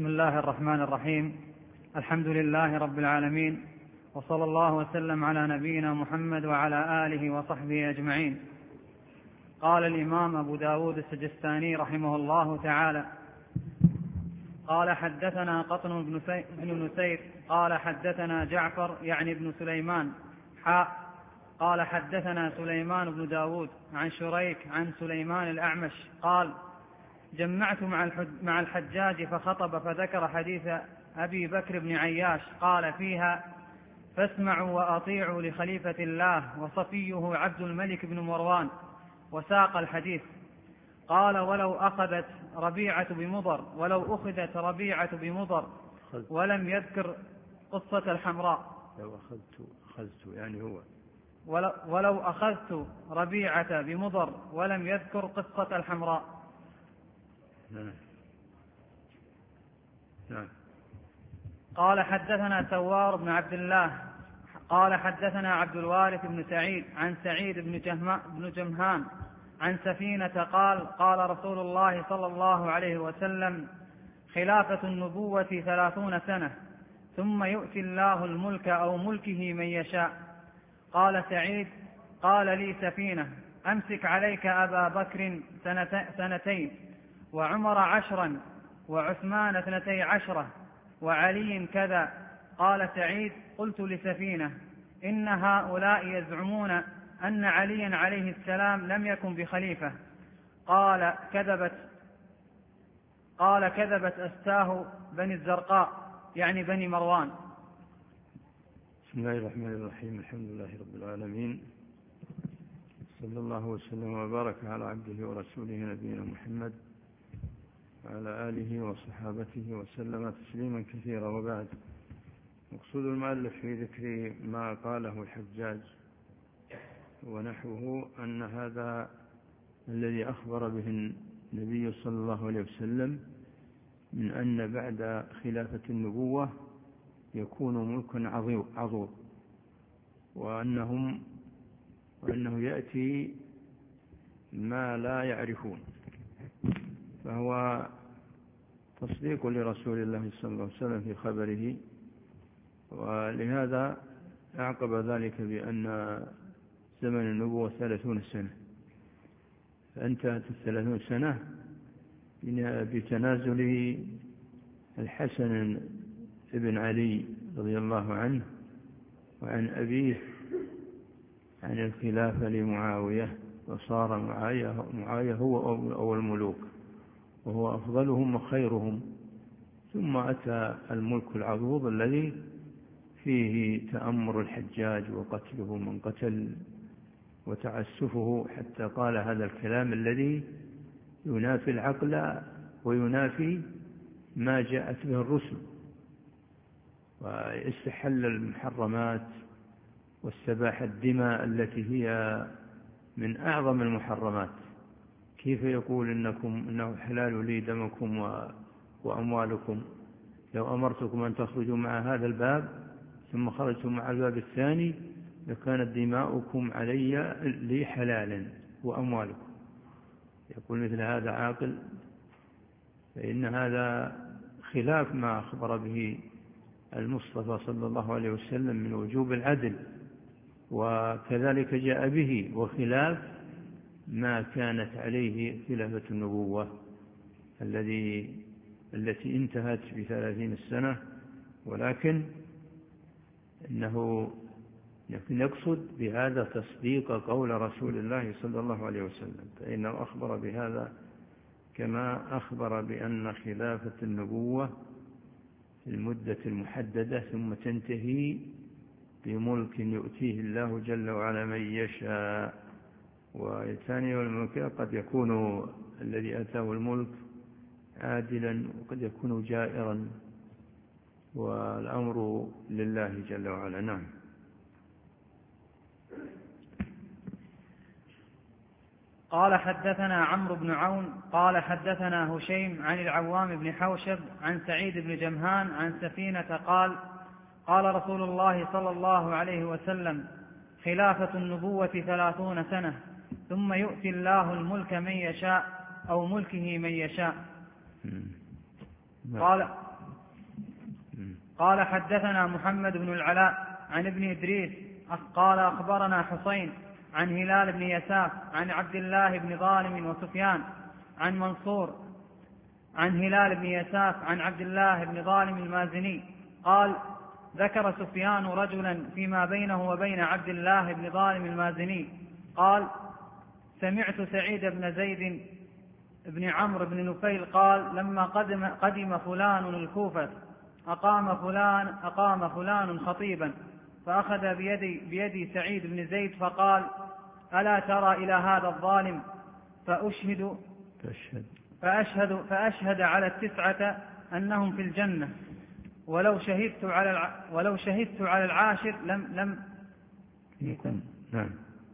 بسم الله الرحمن الرحيم. الحمد لله رب العالمين، وصلى الله وسلم على نبينا محمد وعلى آله وصحبه أجمعين. قال الإمام أبو داود السجستاني رحمه الله تعالى: قال حدثنا قطن بن نسير قال حدثنا جعفر يعني بن سليمان قال حدثنا سليمان بن داود عن شريك عن سليمان الأعمش قال: جمعت مع الحجاج فخطب فذكر حديث أبي بكر بن عياش قال فيها: فاسمعوا وأطيعوا لخليفة الله وصفيه عبد الملك بن مروان، وساق الحديث. قال: ولو أخذت ربيعة بمضر ولم يذكر قصة الحمراء. ولو أخذت ربيعة بمضر ولم يذكر قصة الحمراء. نعم. قال حدثنا سوار بن عبد الله قال حدثنا عبد الوارث بن سعيد عن سعيد بن جمهان عن سفينة قال: قال رسول الله صلى الله عليه وسلم: خلافة النبوة 30 سنة، ثم يؤتي الله الملك أو ملكه من يشاء. قال سعيد: قال لي سفينة: أمسك عليك أبا بكر 2 وعمر 10 وعثمان 12 وعلي كذا. قال سعيد: قلت لسفينة: إن هؤلاء يزعمون أن عليا عليه السلام لم يكن بخليفة. قال: كذبت أستاه بني الزرقاء، يعني بني مروان. بسم الله الرحمن الرحيم. الحمد لله رب العالمين، صلى الله وسلم وبارك على عبده ورسوله نبينا محمد وعلى آله وصحابته وسلم تسليما كثيرا. وبعد، مقصود المؤلف في ذكر ما قاله الحجاج ونحوه أن هذا الذي أخبر به النبي صلى الله عليه وسلم من أن بعد خلافة النبوة يكون ملك عظيم، وأنه يأتي ما لا يعرفون، فهو تصديق لرسول الله صلى الله عليه وسلم في خبره. ولهذا أعقب ذلك بأن زمن النبوة 30 سنة، فانتهت 30 سنة بتنازل الحسن ابن علي رضي الله عنه وعن أبيه عن الخلافة لمعاوية، وصار معاوية هو أول الملوك وهو أفضلهم وخيرهم. ثم أتى الملك العضوض الذي فيه تأمر الحجاج وقتله من قتل وتعسفه، حتى قال هذا الكلام الذي ينافي العقل وينافي ما جاءت به الرسل، واستحل المحرمات واستباح الدماء التي هي من أعظم المحرمات. كيف يقول إنه حلال لي دمكم وأموالكم؟ لو أمرتكم أن تخرجوا مع هذا الباب ثم خرجتم مع الباب الثاني لكانت دماؤكم علي لي حلالا وأموالكم. يقول مثل هذا عاقل؟ فإن هذا خلاف ما أخبر به المصطفى صلى الله عليه وسلم من وجوب العدل، وكذلك جاء به، وخلاف ما كانت عليه خلافة النبوة التي انتهت ب30 سنة. ولكن إنه يقصد بهذا تصديق قول رسول الله صلى الله عليه وسلم، فإنه أخبر بهذا كما أخبر بأن خلافة النبوة في المدة المحددة ثم تنتهي بملك يؤتيه الله جل وعلا من يشاء. والثاني والملك قد يكون الذي أتاه الملك عادلا وقد يكون جائرا، والأمر لله جل وعلا. نعم. قال حدثنا عمرو بن عون قال حدثنا هشيم عن العوام بن حوشب عن سعيد بن جمهان عن سفينة قال: قال رسول الله صلى الله عليه وسلم: خلافة النبوة 30 سنة، ثم يؤتي الله الملك من يشاء أو ملكه من يشاء. قال حدثنا محمد بن العلاء عن ابن إدريس قال أخبرنا حسين عن هلال بن يساف عن عبد الله بن ظالم وسفيان عن منصور عن هلال بن يساف عن عبد الله بن ظالم المازني قال ذكر سفيان رجلا فيما بينه وبين عبد الله بن ظالم المازني قال سمعت سعيد بن زيد بن عمرو بن نفيل قال لما قدم فلان الكوفة أقام فلان خطيبا فأخذ بيدي سعيد بن زيد فقال ألا ترى إلى هذا الظالم فأشهد على 9 أنهم في الجنة ولو شهدت على العاشر لم يكن. نعم.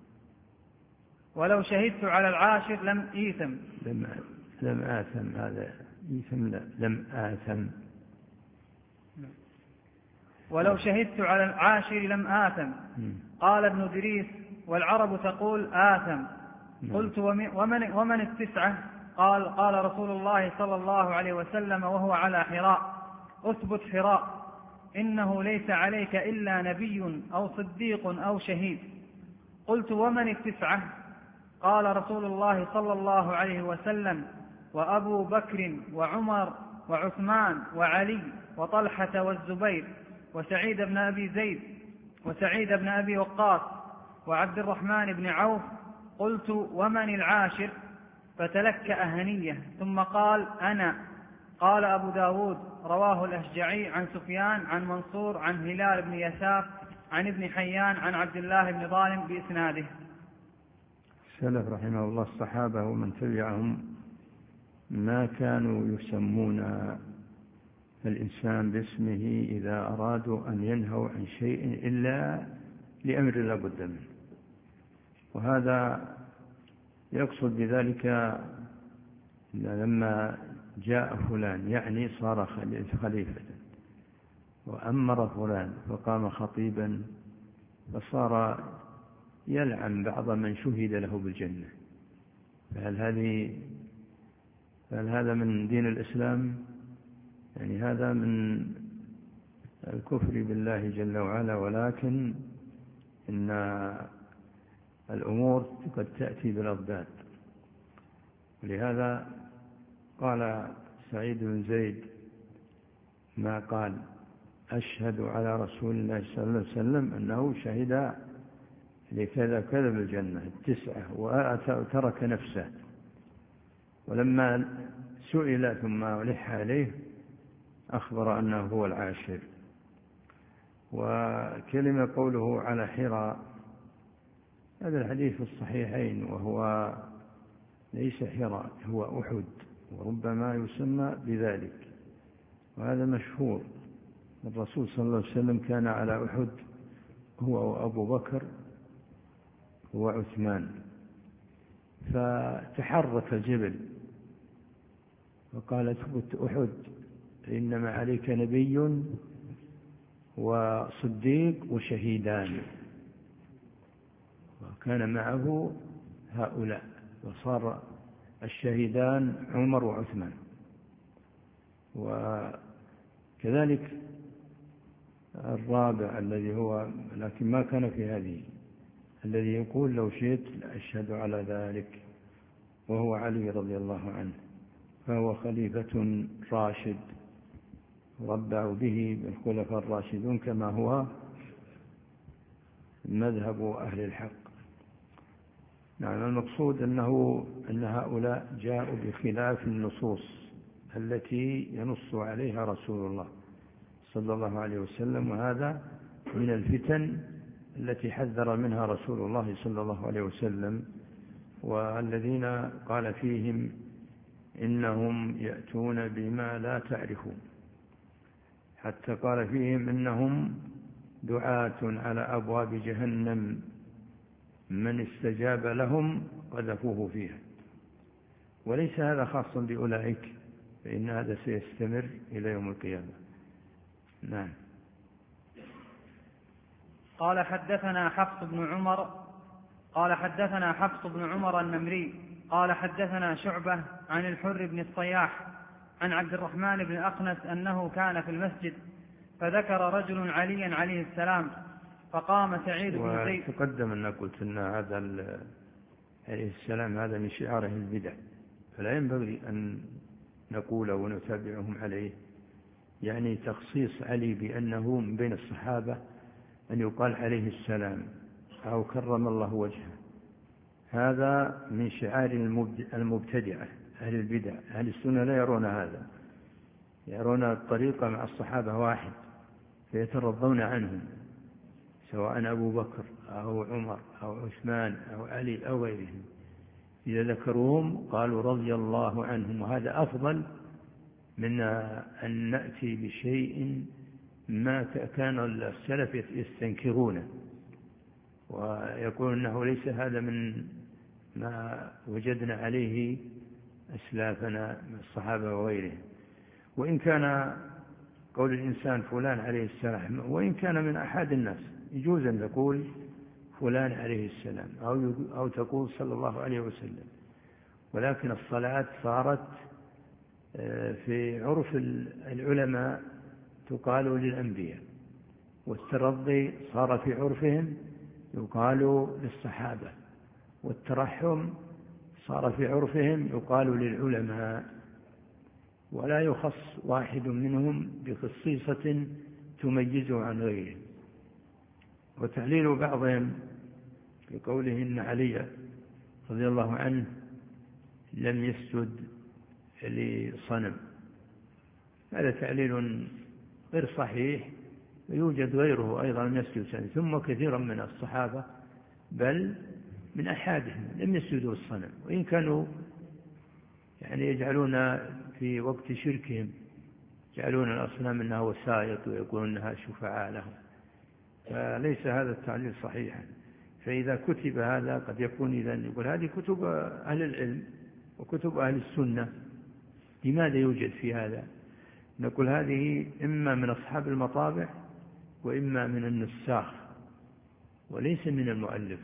ولو شهدت على العاشر لم إيثم. لم آثم. هذا إيثم. لم آثم. ولو شهدت على العاشر لم آثم. قال ابن إدريس والعرب تقول آثم. قلت ومن 9؟ قال رسول الله صلى الله عليه وسلم وهو على حراء أثبت حراء إنه ليس عليك إلا نبي أو صديق أو شهيد. قلت ومن 9؟ قال رسول الله صلى الله عليه وسلم وأبو بكر وعمر وعثمان وعلي وطلحة والزبير وسعيد بن أبي زيد وسعيد بن أبي وقاص وعبد الرحمن بن عوف. قلت ومن العاشر؟ فتلكأ هنية ثم قال أنا. قال أبو داود رواه الأشجعي عن سفيان عن منصور عن هلال بن يساف عن ابن حيان عن عبد الله بن ظالم بإسناده. السلف رحمه الله الصحابة ومن تبعهم ما كانوا يسمون الإنسان باسمه إذا أرادوا أن ينهوا عن شيء إلا لأمر لا بد منه، وهذا يقصد بذلك لما جاء فلان يعني صار خليفة وأمر فلان فقام خطيبا فصار يلعن بعض من شهد له بالجنة. فهل هذا من دين الإسلام؟ يعني هذا من الكفر بالله جل وعلا. ولكن إن الأمور قد تأتي بالأضداد، ولهذا قال سعيد بن زيد ما قال أشهد على رسول الله صلى الله عليه وسلم أنه شهد لكذا كذا بالجنة 9 وترك نفسه. ولما سئل ثم ألح عليه أخبر أنه هو العاشر. وكلمة قوله على حراء هذا الحديث في الصحيحين، وهو ليس حراء هو أحد، وربما يسمى بذلك، وهذا مشهور. الرسول صلى الله عليه وسلم كان على أحد هو وأبو بكر وعثمان، فتحرك الجبل وقال اثبت أحد إنما عليك نبي وصديق وشهيدان، وكان معه هؤلاء، وصار الشهيدان عمر وعثمان. وكذلك الرابع الذي هو لكن ما كان في هذه الذي يقول لو شئت لأشهد على ذلك، وهو علي رضي الله عنه، فهو خليفة راشد ربعوا به بالخلفاء الراشدون كما هو مذهب أهل الحق. نعم. المقصود أن هؤلاء جاءوا بخلاف النصوص التي ينص عليها رسول الله صلى الله عليه وسلم، وهذا من الفتن التي حذر منها رسول الله صلى الله عليه وسلم، والذين قال فيهم إنهم يأتون بما لا تعرفون، حتى قال فيهم إنهم دعاة على أبواب جهنم من استجاب لهم قذفوه فيها. وليس هذا خاصا بأولئك، فإن هذا سيستمر إلى يوم القيامة. نعم. قال حدثنا حفص بن عمر النمري قال حدثنا شعبة عن الحر بن الصياح عن عبد الرحمن بن أقنس أنه كان في المسجد فذكر رجل عليا عليه السلام، فقام سعيد بن زيد. وتقدم أن قلت أن هذا عليه السلام هذا من شعاره البدع، فلا ينبغي أن نقول ونتابعهم عليه، يعني تخصيص علي بأنه من بين الصحابة أن يقال عليه السلام أو كرم الله وجهه، هذا من شعار المبتدعة أهل البدع. أهل السنة لا يرون هذا، يرون الطريقة مع الصحابة واحد فيترضون عنهم، سواء أبو بكر أو عمر أو عثمان أو علي أو غيرهم، إذا ذكروهم قالوا رضي الله عنهم، وهذا أفضل من أن نأتي بشيء ما كان السلف يستنكرونه ويقول أنه ليس هذا من ما وجدنا عليه أسلافنا من الصحابة وغيرهم. وإن كان قول الإنسان فلان عليه السلام، وإن كان من أحد الناس، يجوز أن تقول فلان عليه السلام أو تقول صلى الله عليه وسلم، ولكن الصلاة صارت في عرف العلماء تقال للأنبياء، والترضي صار في عرفهم يقال للصحابة، والترحم صار في عرفهم يقال للعلماء، ولا يخص واحد منهم بخصيصة تميزه عن غيره. وتعليل بعضهم في قوله إن علي رضي الله عنه لم يسجد لصنم، هذا تعليل غير صحيح، ويوجد غيره أيضا لم يسجد لصنم، ثم كثيرا من الصحابة بل من أحادهم لم يسجدوا الصنم، وإن كانوا يعني يجعلون في وقت شركهم يجعلون الأصنام أنها وسائط ويقولون أنها شفعاء لهم، فليس هذا التعليل صحيحا. فإذا كتب هذا قد يكون إذن يقول هذه كتب أهل العلم وكتب أهل السنة، لماذا يوجد في هذا؟ نقول هذه إما من أصحاب المطابع وإما من النساخ وليس من المؤلف.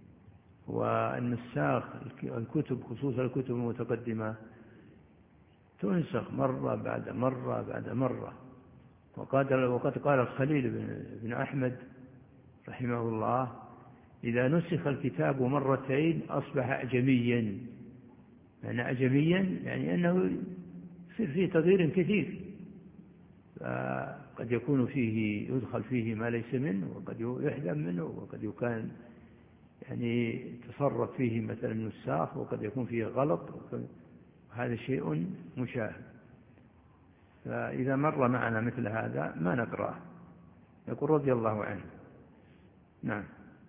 والنساخ الكتب خصوصا الكتب المتقدمة تنسخ مرة بعد مرة بعد مرة، وقد قال الخليل بن أحمد رحمه الله إذا نسخ الكتاب مرتين أصبح أعجميا. يعني أعجميا يعني أنه يصير فيه تغيير كثير، قد يكون فيه يدخل فيه ما ليس منه، وقد يحذف منه، وقد يكون يعني تصرف فيه مثلا النساخ، وقد يكون فيه غلط، وهذا شيء مشاهد. فإذا مر معنا مثل هذا ما نقرأه، يقول رضي الله عنه. نعم.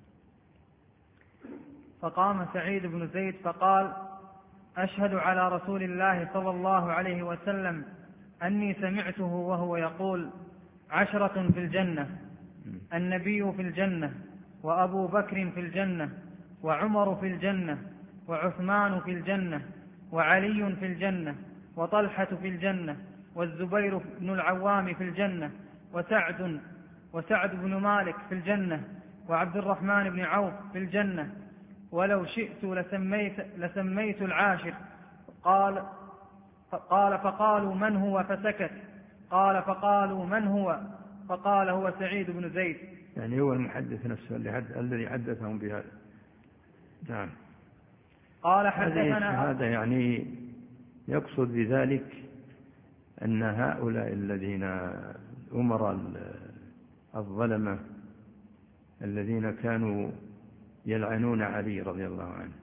فقام سعيد بن زيد فقال أشهد على رسول الله صلى الله عليه وسلم أني سمعته وهو يقول 10 في الجنة، النبي في الجنة، وأبو بكر في الجنة، وعمر في الجنة، وعثمان في الجنة، وعلي في الجنة، وطلحة في الجنة، والزبير بن العوام في الجنة، وسعد بن مالك في الجنة، وعبد الرحمن بن عوف في الجنة، ولو شئت لسميت العاشر. قال فقالوا من هو؟ فسكت. قال فقالوا من هو؟ فقال هو سعيد بن زيد. يعني هو المحدث نفسه الذي حدثهم بهذا. نعم. قال حدثنا هذا يعني يقصد بذلك أن هؤلاء الذين أمر الظلمة الذين كانوا يلعنون علي رضي الله عنه،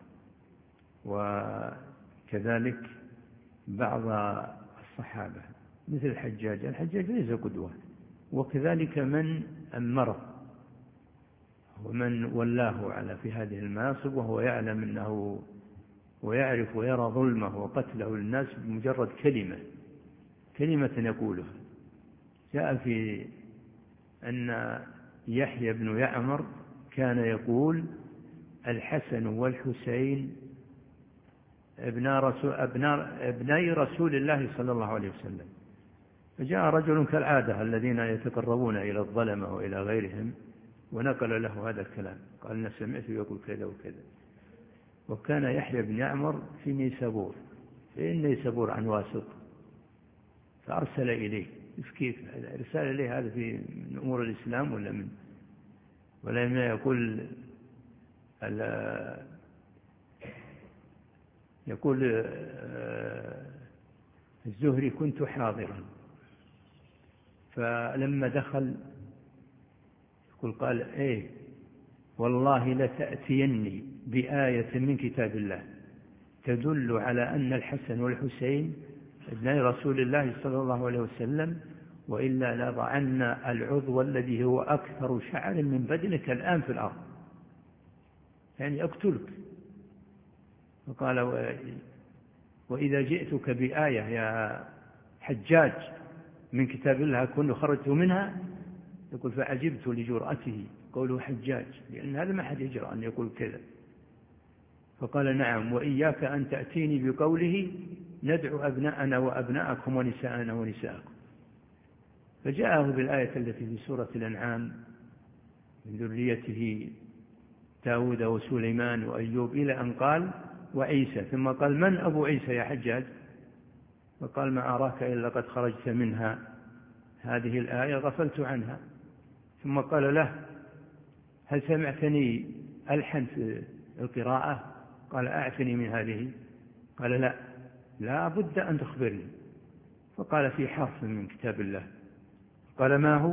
وكذلك بعض الصحابة مثل الحجاج ليس قدوة، وكذلك من أمره ومن ولاه على في هذه المناصب وهو يعلم أنه ويعرف ويرى ظلمه وقتله للناس بمجرد كلمة يقولها. جاء في أن يحيى بن يعمر كان يقول الحسن والحسين ابناي رسول الله صلى الله عليه وسلم. فجاء رجل كالعادة الذين يتقربون إلى الظلمة وإلى غيرهم ونقل له هذا الكلام، قال أنا سمعته يقول كذا وكذا. وكان يحيى بن يعمر في نيسابور عن واسط، فأرسل إليه كيف رسالة ليه؟ هذا في من أمور الإسلام ولا يقول الزهري كنت حاضرا فلما دخل يقول قال والله لتأتيني بآية من كتاب الله تدل على أن الحسن والحسين ابني رسول الله صلى الله عليه وسلم، وإلا لضعن العضو الذي هو أكثر شعر من بدنك الآن في الأرض، يعني أقتلك. فقال وإذا جئتك بآية يا حجاج من كتاب الله كنت خرجت منها، يقول فعجبت لجرأته قوله حجاج، لأن هذا ما حد يجرأ أن يقول كذا. فقال نعم، وإياك أن تأتيني بقوله ندعو أبناءنا وأبناءكم ونساءنا ونساءكم. فجاءه بالآية التي في سورة الأنعام من ذريته داود وسليمان وأيوب إلى أن قال وعيسى، ثم قال من أبو عيسى يا حجاج؟ فقال ما أراك إلا قد خرجت منها، هذه الآية غفلت عنها. ثم قال له هل سمعتني ألحن في القراءة؟ قال أعفني من هذه. قال لا بد أن تخبرني. فقال في حرف من كتاب الله. قال ما هو؟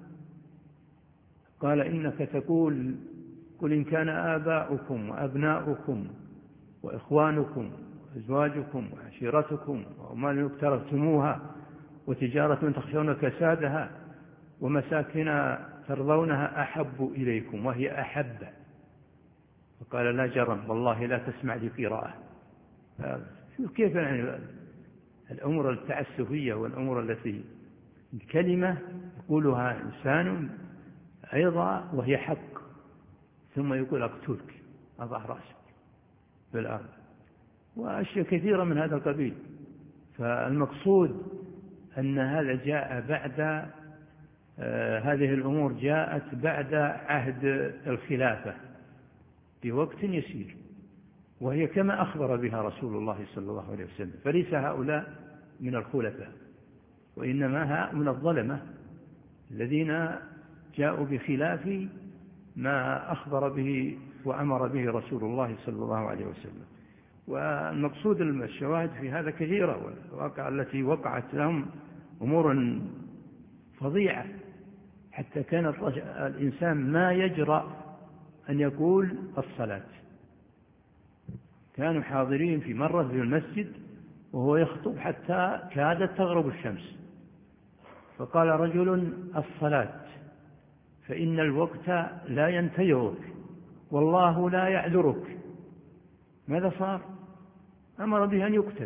قال إنك تقول قل إن كان آباؤكم وأبناؤكم وإخوانكم وأزواجكم وعشيرتكم وأموال اقترفتموها وتجارة تخشون كسادها ومساكن ترضونها أحب إليكم، وهي أحب. فقال لا جرم والله لا تسمع لقراءة. كيف يعني الأمور التعسفية والأمور التي كلمة يقولها إنسان أيضا وهي حق، ثم يقول أقتلك أضع رأسك بالأرض، وأشياء كثيرة من هذا القبيل. فالمقصود أن هذا جاء بعد هذه الأمور جاءت بعد عهد الخلافة بوقت يسير، وهي كما أخبر بها رسول الله صلى الله عليه وسلم. فليس هؤلاء من الخلفاء، وإنما هؤلاء من الظلمة الذين جاءوا بخلاف ما أخبر به وأمر به رسول الله صلى الله عليه وسلم. والمقصود الشواهد في هذا كثيرة، والواقع التي وقعت لهم أمور فظيعة، حتى كان الإنسان ما يجرأ أن يقول الصلاة. كانوا حاضرين في مرة في المسجد وهو يخطب حتى كادت تغرب الشمس، فقال رجل الصلاة فإن الوقت لا ينتظرك والله لا يعذرك. ماذا صار؟ أمر به أن يقتل،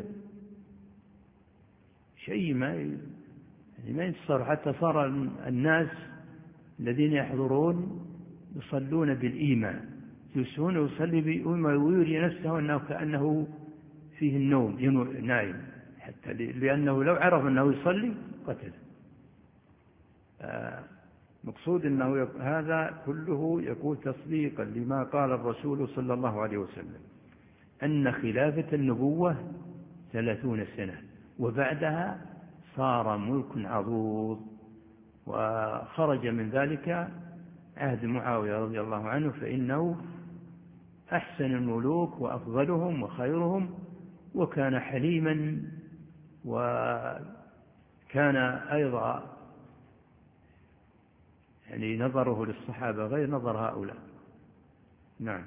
شيء ما يتصر. حتى صار الناس الذين يحضرون يصلون بالإيمان، يسون يصلي بالإيمان ويري نفسه أنه كأنه فيه النوم نائم، حتى لأنه لو عرف أنه يصلي قتل. مقصود أنه هذا كله يكون تصديقا لما قال الرسول صلى الله عليه وسلم أن خلافة النبوة 30 سنة، وبعدها صار ملك عضوض، وخرج من ذلك عهد معاوية رضي الله عنه، فإنه أحسن الملوك وأفضلهم وخيرهم، وكان حليما، وكان أيضا يعني نظره للصحابة غير نظر هؤلاء. نعم.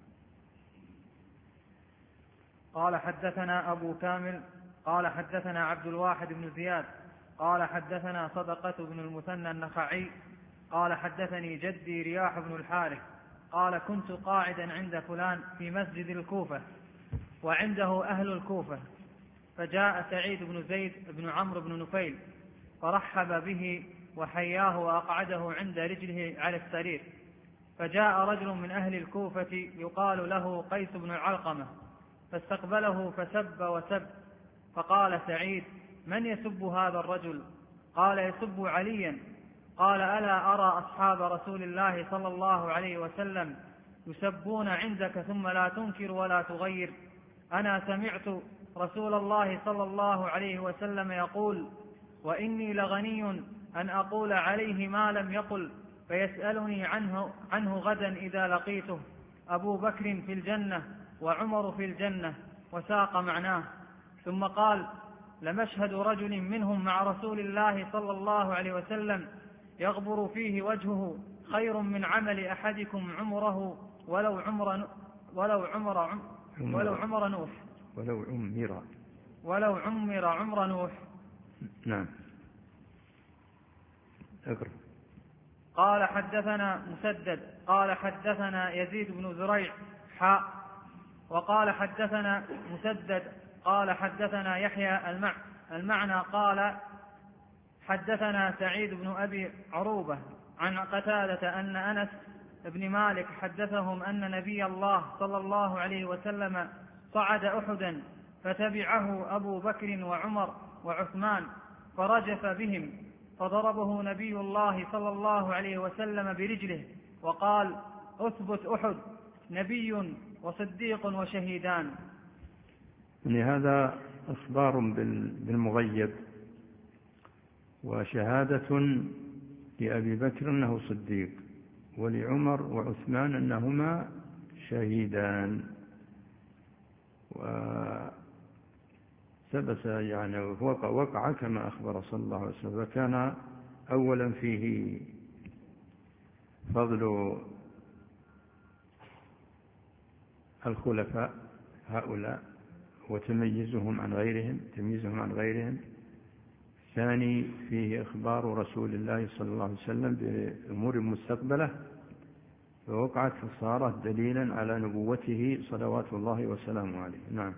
قال حدثنا أبو كامل قال حدثنا عبد الواحد بن زياد قال حدثنا صدقة بن المثنى النخعي قال حدثني جدي رياح بن الحارث قال كنت قاعدا عند فلان في مسجد الكوفة وعنده أهل الكوفة، فجاء سعيد بن زيد بن عمرو بن نفيل فرحب به وحياه وأقعده عند رجله على السرير، فجاء رجل من أهل الكوفة يقال له قيس بن العلقمة فاستقبله فسب وسب، فقال سعيد من يسب هذا الرجل؟ قال يسب عليا. قال ألا أرى أصحاب رسول الله صلى الله عليه وسلم يسبون عندك ثم لا تنكر ولا تغير؟ أنا سمعت رسول الله صلى الله عليه وسلم يقول وإني لغني أن أقول عليه ما لم يقل، فيسألني عنه غدا إذا لقيته. أبو بكر في الجنة وعمر في الجنة، وساق معناه. ثم قال: لمشهد رجل منهم مع رسول الله صلى الله عليه وسلم يغبر فيه وجهه خير من عمل أحدكم عمره ولو عمر نوح. ولو عمر عمر نوح. نعم. أقرأ. قال حدثنا مسدد قال حدثنا يزيد بن زريع وقال حدثنا مسدد قال حدثنا يحيى المعنى قال حدثنا سعيد بن أبي عروبة عن قتادة أن أنس بن مالك حدثهم أن نبي الله صلى الله عليه وسلم صعد أحدا، فتبعه أبو بكر وعمر وعثمان، فرجف بهم، فضربه نبي الله صلى الله عليه وسلم برجله وقال: أثبت أحد، نبي وصديق وشهيدان. يعني هذا إخبار بالمغيب، وشهادة لأبي بكر أنه صديق، ولعمر وعثمان أنهما شهيدان. وثبت يعني وقع كما أخبر صلى الله عليه وسلم. وكان أولا فيه فضل الخلفاء هؤلاء وتمييزهم عن غيرهم. الثاني فيه إخبار رسول الله صلى الله عليه وسلم بأمور مستقبلة، فوقعت فصارت دليلا على نبوته صلوات الله وسلامه عليه. نعم.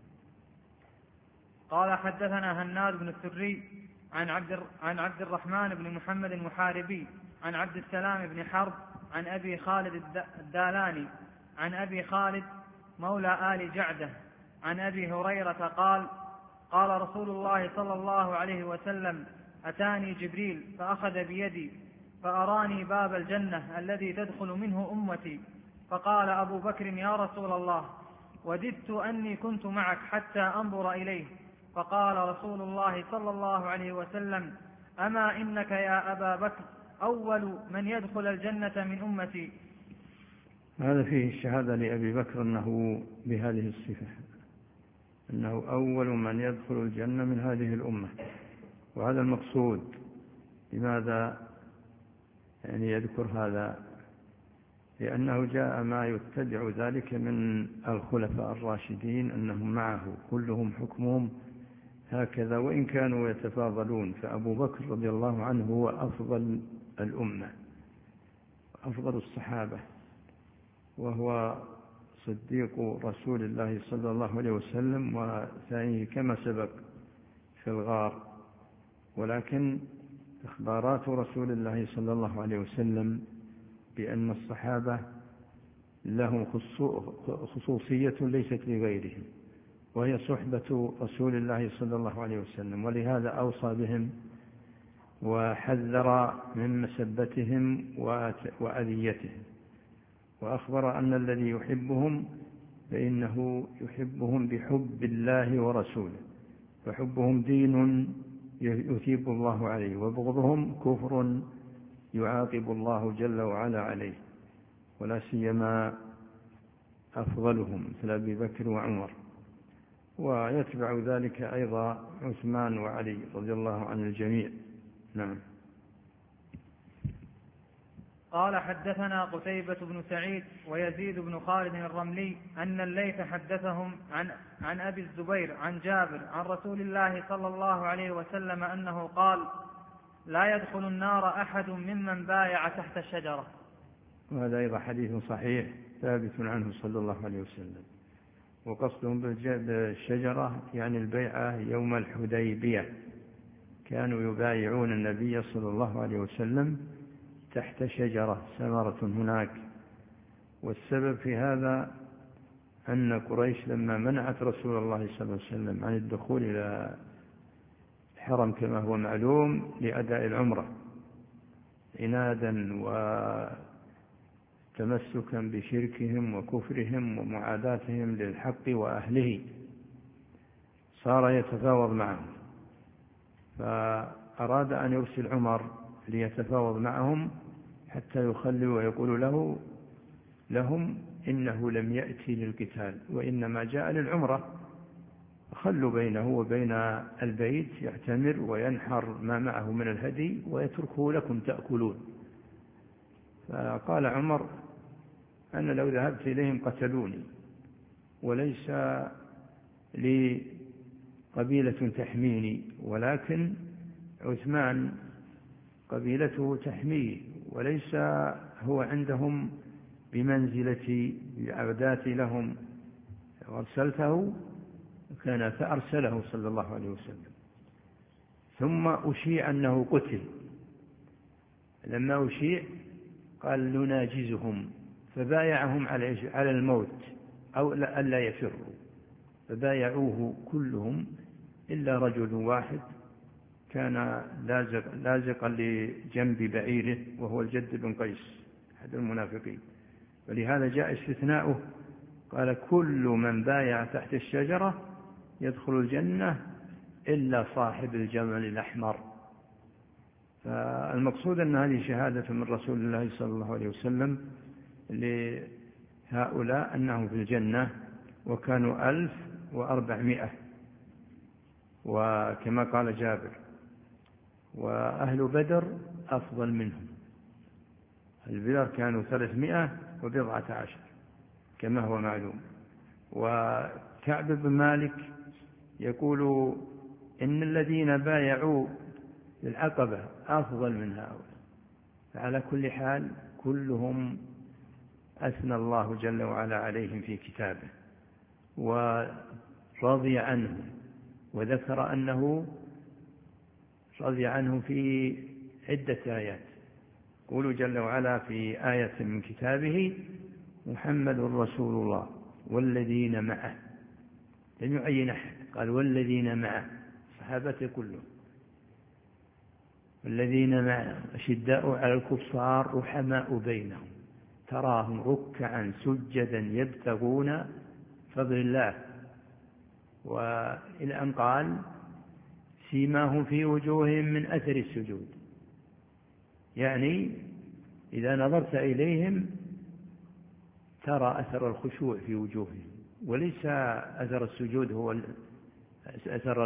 قال حدثنا هناد بن السري عن عبد الرحمن بن محمد المحاربي عن عبد السلام بن حرب عن أبي خالد الدالاني عن أبي خالد مولى آل جعدة عن أبي هريرة قال: قال رسول الله صلى الله عليه وسلم: أتاني جبريل فأخذ بيدي فأراني باب الجنة الذي تدخل منه أمتي، فقال أبو بكر: يا رسول الله، وددت أني كنت معك حتى أنظر إليه. فقال رسول الله صلى الله عليه وسلم: أما إنك يا أبا بكر أول من يدخل الجنة من أمتي. هذا فيه الشهادة لأبي بكر أنه بهذه الصفة، أنه أول من يدخل الجنة من هذه الأمة، وهذا المقصود. لماذا يعني يذكر هذا؟ لأنه جاء ما يتبع ذلك من الخلفاء الراشدين أنهم معه كلهم حكمهم هكذا، وإن كانوا يتفاضلون. فأبو بكر رضي الله عنه هو أفضل الأمة، أفضل الصحابة، وهو صديق رسول الله صلى الله عليه وسلم، وثانيه كما سبق في الغار. ولكن إخبارات رسول الله صلى الله عليه وسلم بأن الصحابة لهم خصوصية ليست لغيرهم، وهي صحبة رسول الله صلى الله عليه وسلم، ولهذا أوصى بهم وحذر من مسبتهم وأذيتهم، وأخبر أن الذي يحبهم فإنه يحبهم بحب الله ورسوله، فحبهم دين يثيب الله عليه، وبغضهم كفر يعاقب الله جل وعلا عليه، ولا سيما أفضلهم مثل أبي بكر وعمر، ويتبع ذلك أيضا عثمان وعلي رضي الله عن الجميع. نعم. قال حدثنا قتيبة بن سعيد ويزيد بن خالد الرملي أن الليث حدثهم عن أبي الزبير عن جابر عن رسول الله صلى الله عليه وسلم أنه قال: لا يدخل النار أحد ممن بايع تحت الشجرة. وهذا أيضا حديث صحيح ثابت عنه صلى الله عليه وسلم. وقصدهم بالشجرة يعني البيعة يوم الحديبية، كانوا يبايعون النبي صلى الله عليه وسلم تحت شجرة ثمرة هناك. والسبب في هذا أن قريش لما منعت رسول الله صلى الله عليه وسلم عن الدخول إلى الحرم كما هو معلوم لأداء العمرة عنادا وتمسكا بشركهم وكفرهم ومعاداتهم للحق وأهله، صار يتفاوض معهم، فأراد أن يرسل عمر ليتفاوض معهم حتى يخلوا ويقول لهم إنه لم يأتي للقتال وإنما جاء للعمرة، خلوا بينه وبين البيت يعتمر وينحر ما معه من الهدي ويتركه لكم تأكلون. فقال عمر: أنا لو ذهبت إليهم قتلوني، وليس لي قبيلة تحميني، ولكن عثمان قبيلته تحميه، وليس هو عندهم بمنزلتي بعبداتي لهم. وارسلته كان فأرسله صلى الله عليه وسلم. ثم أشيع أنه قتل. لما أشيع قال: نناجزهم، فبايعهم على الموت أو ألا يفروا، فبايعوه كلهم إلا رجل واحد كان لازقا لجنب بعيره، وهو الجد بن قيس أحد المنافقين، ولهذا جاء استثناؤه، قال: كل من بايع تحت الشجرة يدخل الجنة إلا صاحب الجمل الأحمر. فالمقصود أن هذه شهادة من رسول الله صلى الله عليه وسلم لهؤلاء أنهم في الجنة، وكانوا 1400 وكما قال جابر. وأهل بدر أفضل منهم، البدر كانوا 314 كما هو معلوم. وكعب بن مالك يقول إن الذين بايعوا للعقبة أفضل من هؤلاء. فعلى كل حال كلهم أثنى الله جل وعلا عليهم في كتابه ورضي عنهم، وذكر أنه رضي عنهم في عدة آيات. قولوا جل وعلا في آية من كتابه: محمد رسول الله والذين معه، لم يعين أحد، قال والذين معه، صحابته كلهم. والذين معه أشداء على الكفار رحماء بينهم تراهم ركعا سجدا يبتغون فضل الله، وإلى أن قال: سيماهم في وجوههم من أثر السجود، يعني إذا نظرت إليهم ترى أثر الخشوع في وجوههم، وليس أثر السجود هو أثر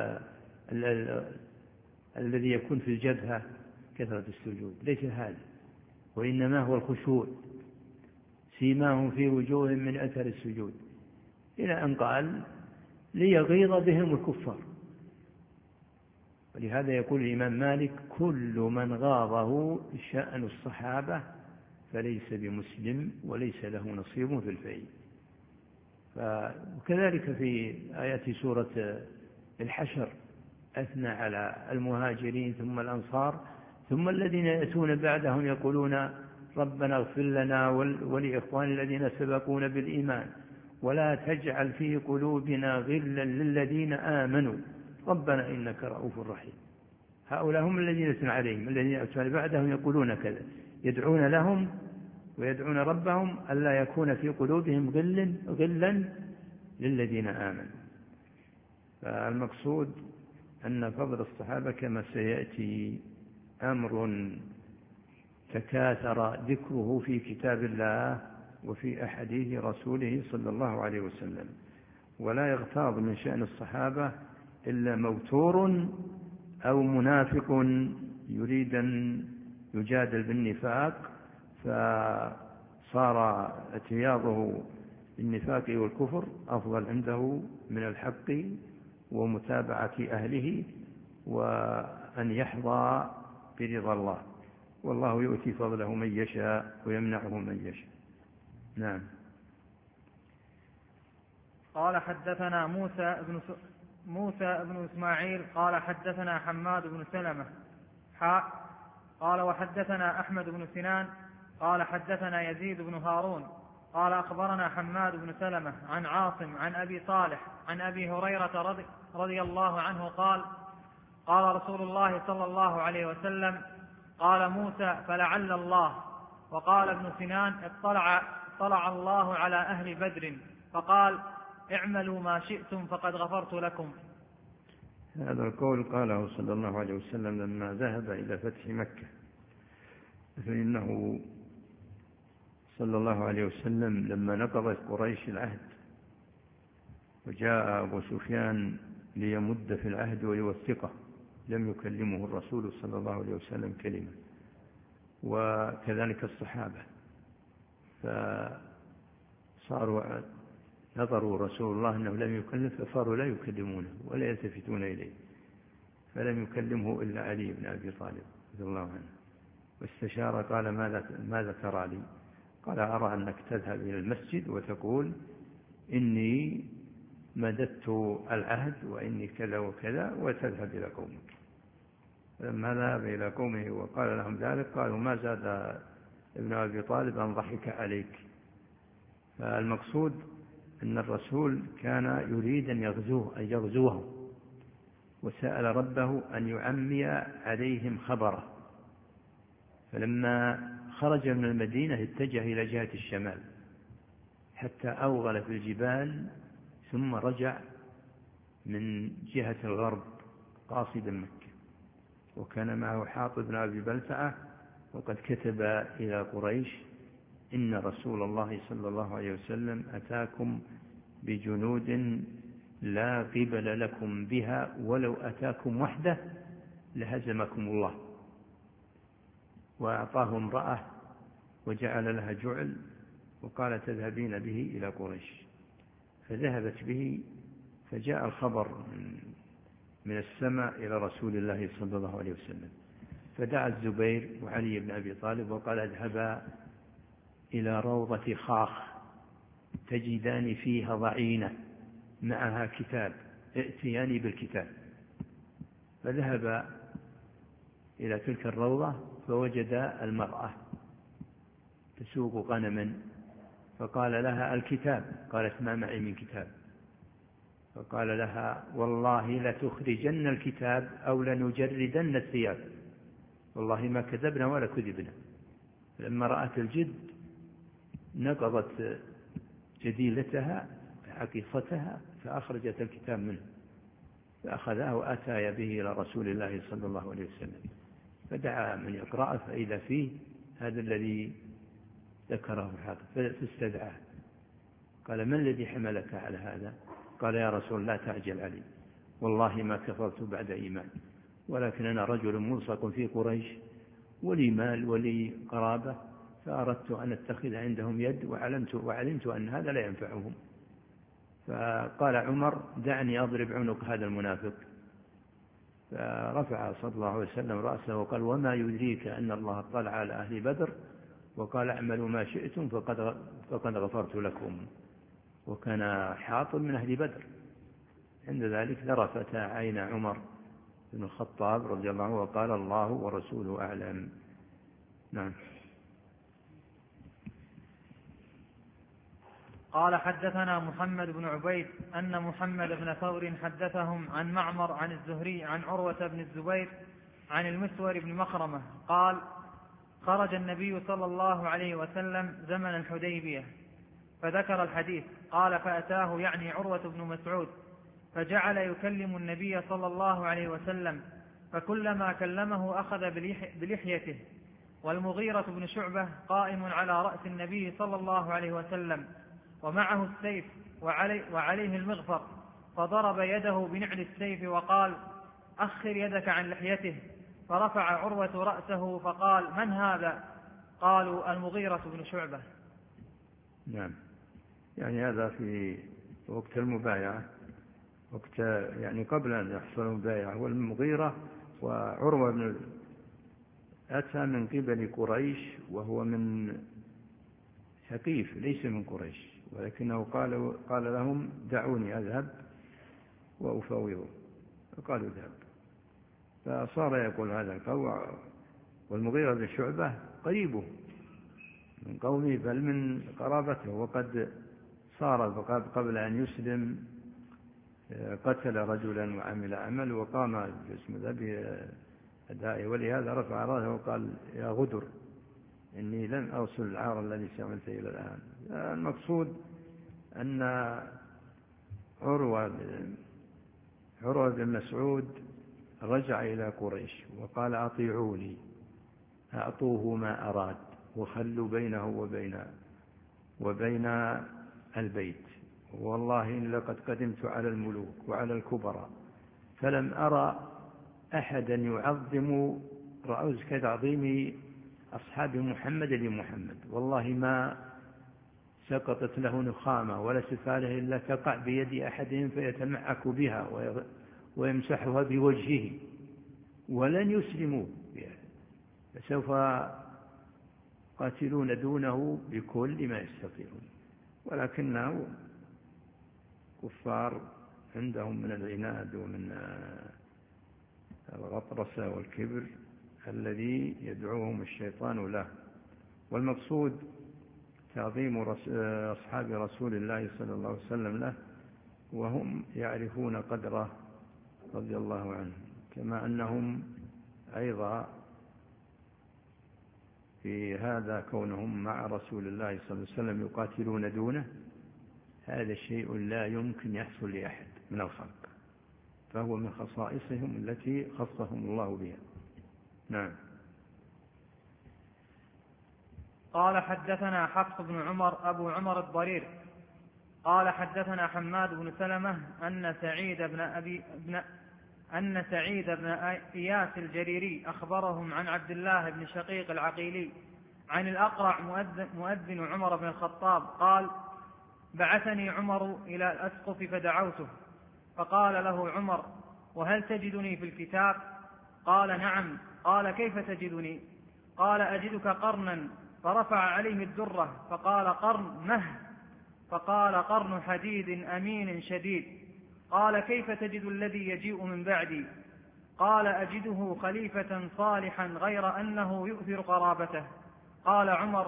الذي يكون في الجبهة كثرة السجود، ليس هذا، وإنما هو الخشوع. سيماهم في وجوههم من أثر السجود، إلى أن قال: ليغيظ بهم الكفار. ولهذا يقول الإمام مالك: كل من غاضه شأن الصحابة فليس بمسلم وليس له نصيب في الفيء. وكذلك في آيات سورة الحشر أثنى على المهاجرين ثم الأنصار ثم الذين يأتون بعدهم يقولون: ربنا اغفر لنا ولإخوان الذين سبقونا بالإيمان ولا تجعل في قلوبنا غلا للذين آمنوا ربنا إنك رؤوف رحيم. هؤلاء هم الذين يثنى عليهم، الذين يأتون بعدهم يقولون كذا، يدعون لهم ويدعون ربهم ألا يكون في قلوبهم غلا للذين آمنوا. فالمقصود أن فضل الصحابة كما سيأتي أمر تكاثر ذكره في كتاب الله وفي أحاديث رسوله صلى الله عليه وسلم، ولا يغتاظ من شأن الصحابة إلا موتور أو منافق يريد أن يجادل بالنفاق، فصار اتياضه بالنفاق والكفر أفضل عنده من الحق ومتابعة أهله، وأن يحظى برضا الله، والله يؤتي فضله من يشاء ويمنعه من يشاء. نعم. قال: حدثنا موسى بن إسماعيل قال: حدثنا حماد بن سلمة قال: وحدثنا أحمد بن سنان قال: حدثنا يزيد بن هارون قال: أخبرنا حماد بن سلمة عن عاصم عن أبي صالح عن أبي هريرة رضي الله عنه قال: قال رسول الله صلى الله عليه وسلم: قال موسى: فلعل الله. وقال ابن سنان: اطلع الله على أهل بدر فقال: اعملوا ما شئتم فقد غفرت لكم. هذا القول قاله صلى الله عليه وسلم لما ذهب إلى فتح مكة، فإنه صلى الله عليه وسلم لما نقضت قريش العهد وجاء أبو سفيان ليمد في العهد ويوثقه لم يكلمه الرسول صلى الله عليه وسلم كلمة، وكذلك الصحابة، فصاروا نظروا رسول الله أنه لم يكلم فصاروا لا يكلمونه ولا يلتفتون إليه، فلم يكلمه إلا علي بن أبي طالب رضي الله عنه، واستشار قال ماذا ترى لي؟ قال أرى أنك تذهب إلى المسجد وتقول إني مددت العهد وإني كذا وكذا وتذهب إلى قومك. فلما ذهب إلى قومه وقال لهم ذلك قالوا ما زاد ابن أبي طالب أن ضحك عليك. فالمقصود أن الرسول كان يريد أن يغزوه وسأل ربه أن يعمي عليهم خبره، فلما خرج من المدينة اتجه إلى جهة الشمال حتى أوغل في الجبال، ثم رجع من جهة الغرب قاصدا مكة، وكان معه حاطب بن أبي بلتعة، وقد كتب إلى قريش إن رسول الله صلى الله عليه وسلم أتاكم بجنود لا قبل لكم بها ولو أتاكم وحده لهزمكم الله، وأعطاه امرأة وجعل لها جعل وقال تذهبين به إلى قريش، فذهبت به، فجاء الخبر من السماء إلى رسول الله صلى الله عليه وسلم، فدعا الزبير وعلي بن أبي طالب وقال اذهبا إلى روضة خاخ تجدان فيها ضعينة معها كتاب ائتياني بالكتاب. فذهب إلى تلك الروضة فوجد المرأة تسوق غنما، فقال لها الكتاب، قالت ما معي من كتاب، فقال لها والله لتخرجن الكتاب أو لنجردن الثياب، والله ما كذبنا ولا كذبنا. لما رأت الجد نقضت جديلتها عقيصتها فأخرجت الكتاب منه، فأخذه وأتى به إلى رسول الله صلى الله عليه وسلم، فدعا من يقرأه فإذا فيه هذا الذي ذكره الحافظ، فاستدعاه قال ما الذي حملك على هذا؟ قال يا رسول لا تعجل علي، والله ما كفرت بعد إيمان، ولكن أنا رجل ملصق في قريش ولي مال ولي قرابة، فأردت أن أتخذ عندهم يد وعلمت أن هذا لا ينفعهم. فقال عمر دعني أضرب عنق هذا المنافق، فرفع صلى الله عليه وسلم رأسه وقال وما يدريك أن الله اطلع على أهل بدر وقال اعملوا ما شئتم فقد غفرت لكم. وكان حاطب من أهل بدر. عند ذلك ذرفت عين عمر بن الخطاب رضي الله عنه وقال الله ورسوله أعلم. نعم. قال حدثنا محمد بن عبيد أن محمد بن ثور حدثهم عن معمر عن الزهري عن عروة بن الزبير عن المسور بن مخرمة قال خرج النبي صلى الله عليه وسلم زمن الحديبية، فذكر الحديث. قال فأتاه يعني عروة بن مسعود فجعل يكلم النبي صلى الله عليه وسلم، فكلما كلمه أخذ بلحيته، والمغيرة بن شعبة قائم على رأس النبي صلى الله عليه وسلم ومعه السيف وعليه المغفر، فضرب يده بنعل السيف وقال أخر يدك عن لحيته، فرفع عروة رأسه فقال من هذا؟ قالوا المغيرة بن شعبة. نعم. يعني هذا في وقت المبايعة، وقت يعني قبل أن يحصل المبايعة، والمغيرة وعروة بن أتى من قبل قريش وهو من ثقيف ليس من قريش، ولكنه قال لهم دعوني أذهب وأفاوضه، فقالوا ذهب، فصار يقول هذا القول. والمغيرة بن شعبة قريبه من قومه بل من قرابته، وقد صار قبل أن يسلم قتل رجلا وعمل عمل وقام باسم بأدائه، ولهذا رفع رأسه وقال يا غدر إني لن أوصل العار الذي سعملت إلى الآن. المقصود أن عروة عروة بن مسعود رجع إلى قريش وقال أطيعوني، أعطوه ما أراد وخلوا بينه وبين البيت، والله إن لقد قدمت على الملوك وعلى الكبراء فلم أرى أحدا يعظم رأوز كتعظيم أصحاب محمد لمحمد، والله ما سقطت له نخامة ولا سفالة إلا تقع بيد أحدهم فيتمعك بها ويمسحها بوجهه ولن يسلموا بها، فسوف قاتلون دونه بكل ما يستطيعون، ولكنه كفار عندهم من العناد ومن الغطرسة والكبر الذي يدعوهم الشيطان له. والمقصود تعظيم أصحاب رسول الله صلى الله عليه وسلم له وهم يعرفون قدره رضي الله عنه، كما أنهم أيضا في هذا كونهم مع رسول الله صلى الله عليه وسلم يقاتلون دونه، هذا الشيء لا يمكن يحصل لأحد من الخلق، فهو من خصائصهم التي خصهم الله بها. نعم. قال حدثنا حفص بن عمر أبو عمر الضرير قال حدثنا حماد بن سلمة أن سعيد بن إياس الجريري أخبرهم عن عبد الله بن شقيق العقيلي عن الأقرع مؤذن عمر بن الخطاب قال: بعثني عمر إلى الأسقف فدعوته، فقال له عمر: وهل تجدني في الكتاب؟ قال: نعم. قال: كيف تجدني؟ قال: أجدك قرنا. فرفع عليه الدرة فقال: قرن مه؟ فقال: قرن حديد أمين شديد. قال: كيف تجد الذي يجيء من بعدي؟ قال: أجده خليفة صالحا غير أنه يؤثر قرابته. قال عمر: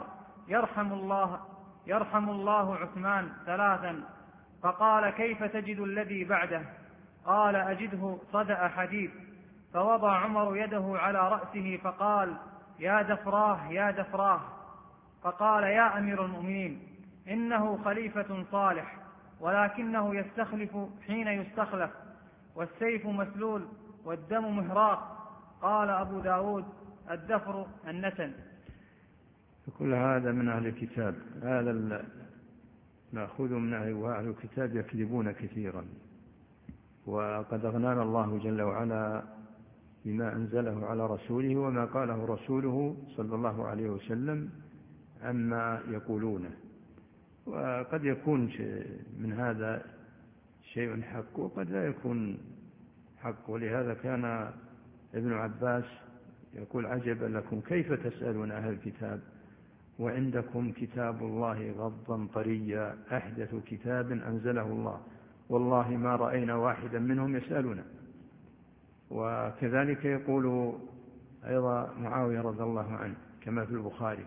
يرحم الله عثمان 3. فقال: كيف تجد الذي بعده؟ قال: أجده صدأ حديد. فوضع عمر يده على رأسه فقال: يا دفراه يا دفراه. فقال: يا أمير المؤمنين، إنه خليفة صالح، ولكنه يستخلف حين يستخلف، والسيف مسلول والدم مهراق. قال أبو داود: الدفر النتن. كل هذا من أهل الكتاب، هذا نأخذ من أهل الكتاب يكذبون كثيرا، وقد أغنانا الله جل وعلا بما أنزله على رسوله وما قاله رسوله صلى الله عليه وسلم عما يقولونه، وقد يكون من هذا شيء حق وقد لا يكون حق. ولهذا كان ابن عباس يقول: عجبا لكم كيف تسألون أهل الكتاب وعندكم كتاب الله غضا طريا أحدث كتاب أنزله الله، والله ما رأينا واحدا منهم يسألنا. وكذلك يقول أيضا معاوية رضي الله عنه كما في البخاري: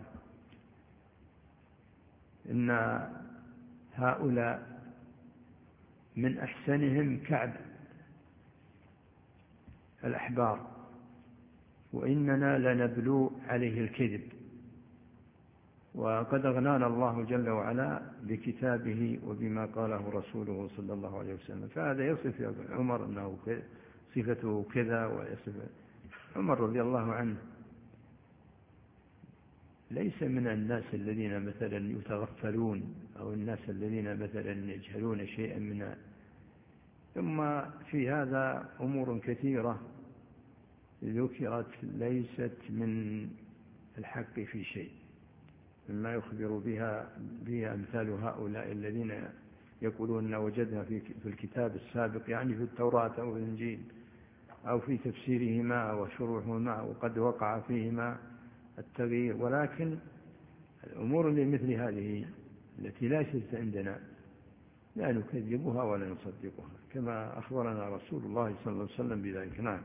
إن هؤلاء من أحسنهم كعب الأحبار، وإننا لنبلو عليه الكذب. وقد أغنانا الله جل وعلا بكتابه وبما قاله رسوله صلى الله عليه وسلم، فهذا يصف عمر أنه صفته كذا، ويصف عمر رضي الله عنه ليس من الناس الذين مثلا يتغفلون أو الناس الذين مثلا يجهلون شيئا منها. ثم في هذا أمور كثيرة ذكرت ليست من الحق في شيء مما يخبر بها أمثال هؤلاء الذين يقولون وجدنا في الكتاب السابق، يعني في التوراة أو الإنجيل أو في تفسيرهما وشروحهما، وقد وقع فيهما التغيير. ولكن الأمور لمثل هذه التي ليست عندنا لا نكذبها ولا نصدقها، كما أخبرنا رسول الله صلى الله عليه وسلم بذلك. نعم.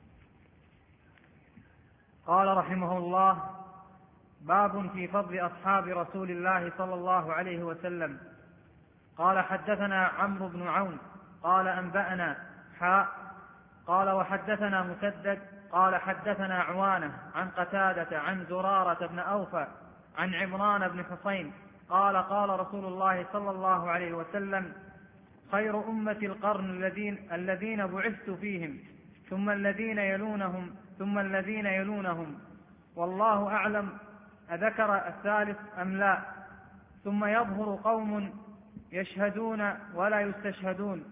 قال رحمه الله: باب في فضل أصحاب رسول الله صلى الله عليه وسلم. قال حدثنا عمرو بن عون قال أنبأنا قال وحدثنا مسدد قال حدثنا عوانة عن قتادة عن زرارة بن أوفى عن عمران بن حسين قال: قال رسول الله صلى الله عليه وسلم: خير أمة القرن الذين بعثت فيهم، ثم الذين يلونهم، ثم الذين يلونهم، والله أعلم أذكر الثالث أم لا. ثم يظهر قوم يشهدون ولا يستشهدون،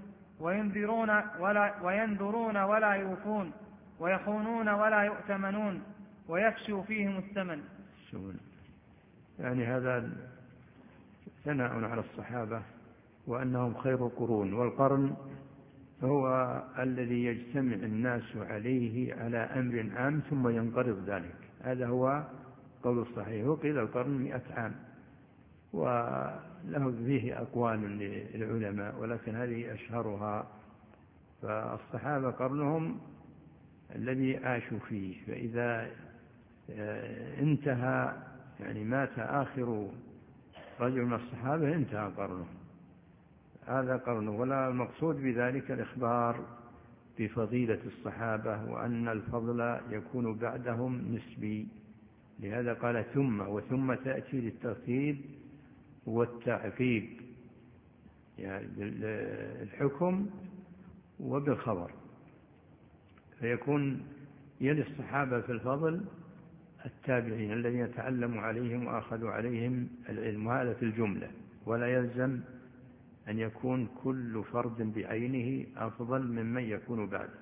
وينذرون ولا يوفون، ويخونون ولا يؤتمنون، ويفشو فيهم الثمن. يعني هذا ثناء على الصحابة وأنهم خير القرون، والقرن هو الذي يجتمع الناس عليه على أمر عام ثم ينقرض ذلك، هذا هو قول الصحيح. وقيل القرن 100 عام، وله فيه أقوال للعلماء ولكن هذه أشهرها. فالصحابة قرنهم الذي عاشوا فيه، فإذا انتهى يعني مات آخر رجل من الصحابة انتهى قرنه، هذا قرنه. ولا المقصود بذلك الإخبار بفضيلة الصحابة وأن الفضل يكون بعدهم نسبي، لهذا قال ثم، وثم تأتي للترتيب والتعقيب، يعني بالحكم وبالخبر، فيكون يلي الصحابة في الفضل التابعين الذين تعلموا عليهم وأخذوا عليهم العلم، هذا في الجملة، ولا يلزم أن يكون كل فرد بعينه أفضل ممن يكون بعده.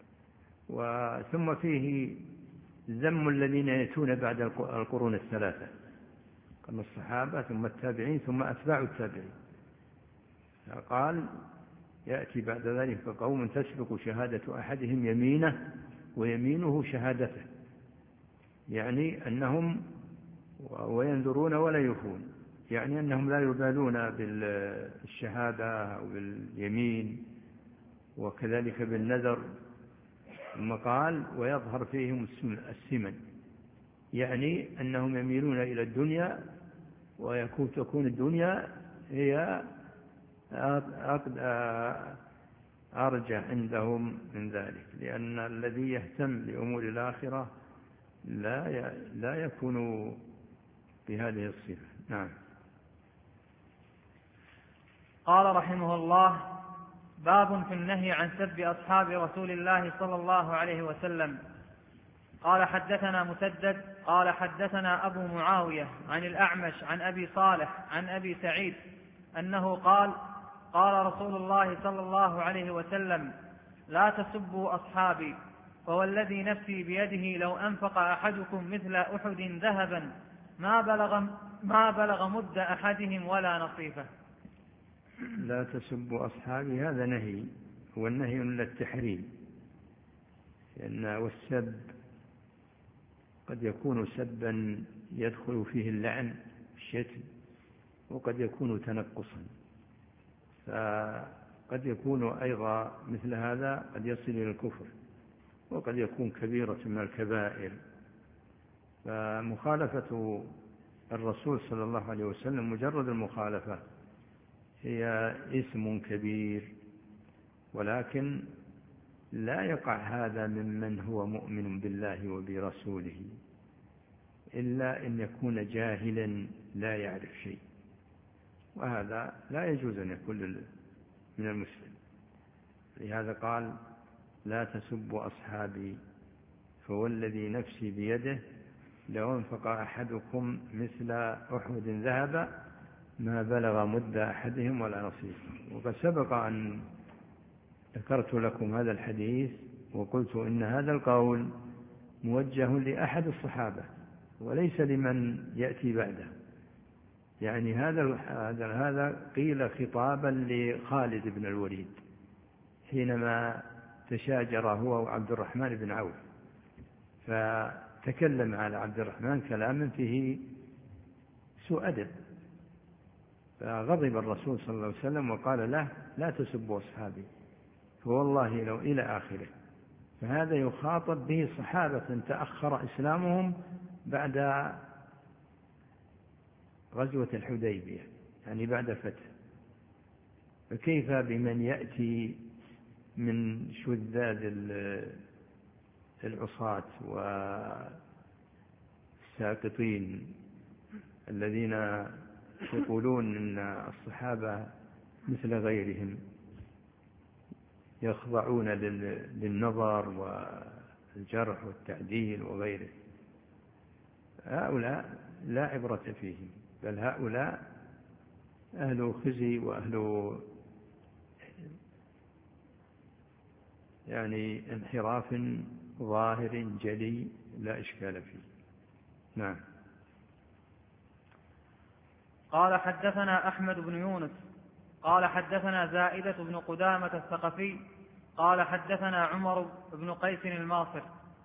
ثم فيه ذم الذين يأتون بعد القرون الثلاثة، قرن الصحابة ثم التابعين ثم أتباع التابعين. قال يأتي بعد ذلك قوم تسبق شهادة أحدهم يمينه ويمينه شهادته، يعني أنهم وينذرون ولا يوفون، يعني أنهم لا يبالون بالشهادة أو باليمين وكذلك بالنذر. ثم قال ويظهر فيهم السمن، يعني أنهم يميلون إلى الدنيا وتكون الدنيا هي أرجح عندهم من ذلك، لأن الذي يهتم لأمور الآخرة لا يكون بهذه الصفة. نعم. قال رحمه الله: باب في النهي عن سب أصحاب رسول الله صلى الله عليه وسلم. قال حدثنا مسدد قال حدثنا أبو معاوية عن الأعمش عن أبي صالح عن أبي سعيد أنه قال: قال رسول الله صلى الله عليه وسلم: لا تسبوا أصحابي، فوالذي نفسي بيده لو أنفق أحدكم مثل أحد ذهبا ما بلغ مد أحدهم ولا نصيفه. لا تسبوا أصحابي، هذا نهي، هو النهي للتحريم، والسب قد يكون سبا يدخل فيه اللعن الشتم، وقد يكون تنقصا، فقد يكون أيضا مثل هذا قد يصل إلى الكفر، وقد يكون كبيرة من الكبائر. فمخالفة الرسول صلى الله عليه وسلم مجرد المخالفة هي اسم كبير، ولكن لا يقع هذا ممن هو مؤمن بالله وبرسوله إلا أن يكون جاهلا لا يعرف شيء، وهذا لا يجوز أن يكون من المسلم. لهذا قال: لا تسبوا أصحابي، فوالذي نفسي بيده لو أنفق أحدكم مثل أحد ذهب ما بلغ مد أحدهم ولا نصيفه. وقد سبق أن ذكرت لكم هذا الحديث وقلت إن هذا القول موجه لأحد الصحابة وليس لمن يأتي بعده، يعني هذا قيل خطابا لخالد بن الوليد حينما تشاجر هو وعبد الرحمن بن عوف، فتكلم على عبد الرحمن كلاما فيه سوء أدب، فغضب الرسول صلى الله عليه وسلم وقال له: لا تسبوا أصحابي، فوالله لو إلى آخره. فهذا يخاطب به صحابة تأخر إسلامهم بعد غزوة الحديبية، يعني بعد فتح، فكيف بمن يأتي من شذاذ العصاة والساقطين الذين يقولون إن الصحابة مثل غيرهم، يخضعون للنظر والجرح والتعديل وغيره. هؤلاء لا عبرة فيهم، بل هؤلاء أهل خزي وأهل يعني انحراف ظاهر جلي لا إشكال فيه. نعم. قال حدثنا أحمد بن يونس قال حدثنا زائدة بن قدامة الثقفي قال حدثنا عمر بن قيس الماصر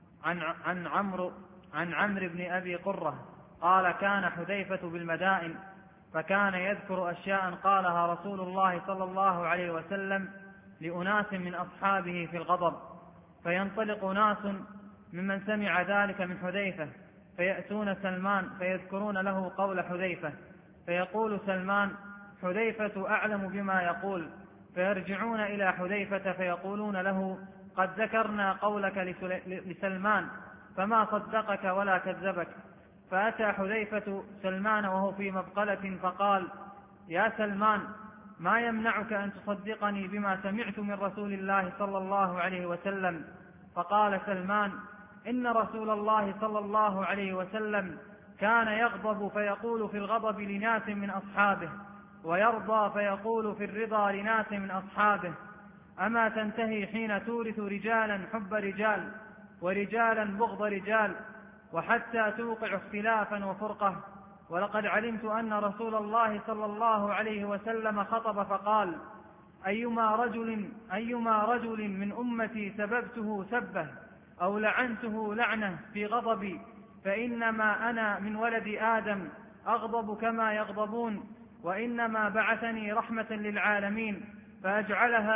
عن عمرو بن أبي قرة قال كان حذيفة بالمدائن فكان يذكر أشياء قالها رسول الله صلى الله عليه وسلم لأناس من أصحابه في الغضب، فينطلق ناس ممن سمع ذلك من حذيفة فيأتون سلمان فيذكرون له قول حذيفة، فيقول سلمان حذيفة أعلم بما يقول، فيرجعون إلى حذيفة فيقولون له قد ذكرنا قولك لسلمان فما صدقك ولا كذبك. فأتى حذيفة سلمان وهو في مبقلة فقال يا سلمان ما يمنعك أن تصدقني بما سمعت من رسول الله صلى الله عليه وسلم؟ فقال سلمان إن رسول الله صلى الله عليه وسلم كان يغضب فيقول في الغضب لناس من أصحابه، ويرضى فيقول في الرضا لناس من أصحابه. أما تنتهي حين تورث رجالا حب رجال ورجالا بغض رجال، وحتى توقع اختلافا وفرقة؟ ولقد علمت أن رسول الله صلى الله عليه وسلم خطب فقال أيما رجل من أمتي سببته سبه أو لعنته لعنة في غضبي فإنما أنا من ولد آدم أغضب كما يغضبون، وإنما بعثني رحمة للعالمين فأجعلها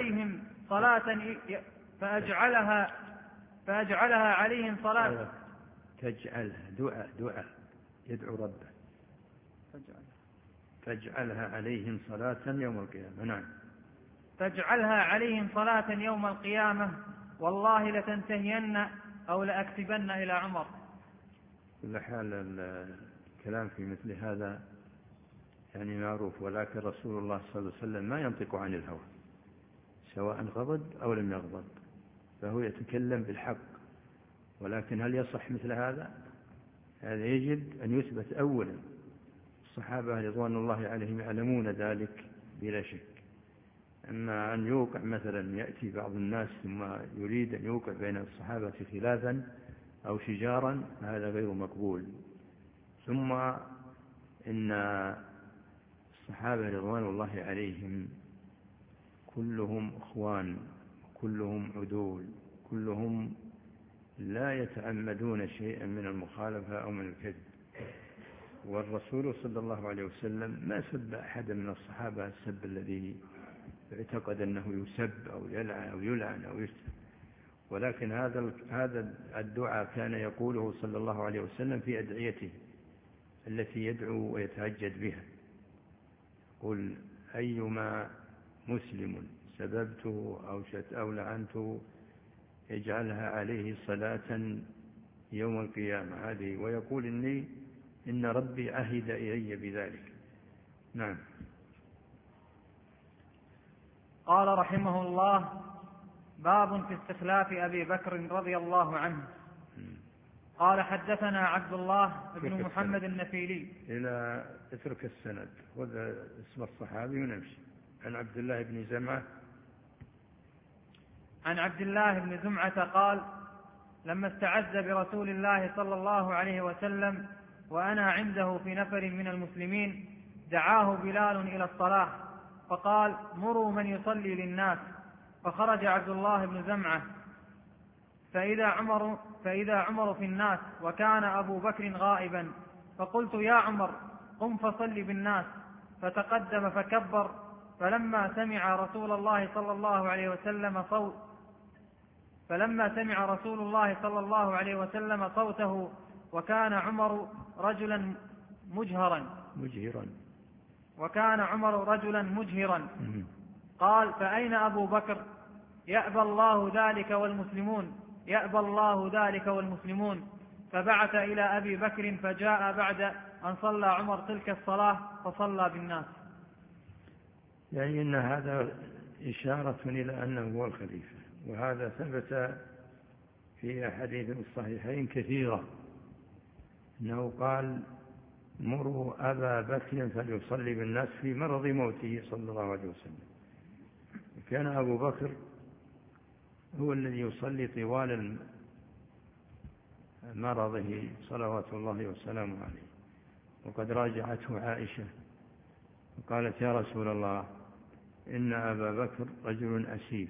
عليهم صلاة تجعلها دعاء يدعو ربه فاجعلها عليهم صلاة يوم القيامة. نعم. فاجعلها عليهم صلاة يوم القيامة والله لتنتهين أو لأكتبن إلى عمر. كل حال الكلام في مثل هذا يعني معروف، ولكن رسول الله صلى الله عليه وسلم ما ينطق عن الهوى سواء غضب أو لم يغضب، فهو يتكلم بالحق. ولكن هل يصح مثل هذا؟ هذا يجب أن يثبت أولا. الصحابة رضوان الله عليهم يعلمون ذلك بلا شك. أما أن يوقع مثلا يأتي بعض الناس ثم يريد أن يوقع بين الصحابة خلافا أو شجارا، هذا غير مقبول. ثم إن الصحابة رضوان الله عليهم كلهم إخوان، كلهم عدول، كلهم لا يتعمدون شيئا من المخالفة أو من الكذب. والرسول صلى الله عليه وسلم ما سب أحدا من الصحابة السب الذي اعتقد أنه يسب أو يلعن أو يسب، ولكن هذا الدعاء كان يقوله صلى الله عليه وسلم في أدعيته التي يدعو ويتهجد بها. قل أيما مسلم سببته أو لعنته يجعلها عليه صلاة يوم القيامة، هذه، ويقول إن ربي عهد إلي بذلك. نعم. قال رحمه الله باب في استخلاف أبي بكر رضي الله عنه. قال حدثنا عبد الله بن محمد النفيلي إلى اترك السند، وذا اسم الصحابي ونمشي. عن عبد الله بن زمعة عن عبد الله بن زمعة قال لما استعز برسول الله صلى الله عليه وسلم وأنا عنده في نفر من المسلمين دعاه بلال إلى الصلاة فقال مروا من يصلي للناس، فخرج عبد الله بن زمعة فإذا عمر في الناس وكان أبو بكر غائبا، فقلت يا عمر قم فصل بالناس، فتقدم فكبر، فلما سمع رسول الله صلى الله عليه وسلم صوته وكان عمر رجلا مجهرا قال فأين أبو بكر؟ يأبى الله ذلك والمسلمون. فبعث إلى أبي بكر فجاء بعد أن صلى عمر تلك الصلاة فصلى بالناس. يعني إن هذا إشارة إلى أنه هو الخليفة، وهذا ثبت في أحاديث الصحيحين كثيرة أنه قال مروا أبا بكر فليصلي بالناس في مرض موته صلى الله عليه وسلم. كان أبو بكر هو الذي يصلي طوال مرضه صلوات الله وسلامه عليه. وقد راجعته عائشة وقالت يا رسول الله إن أبا بكر رجل أسيف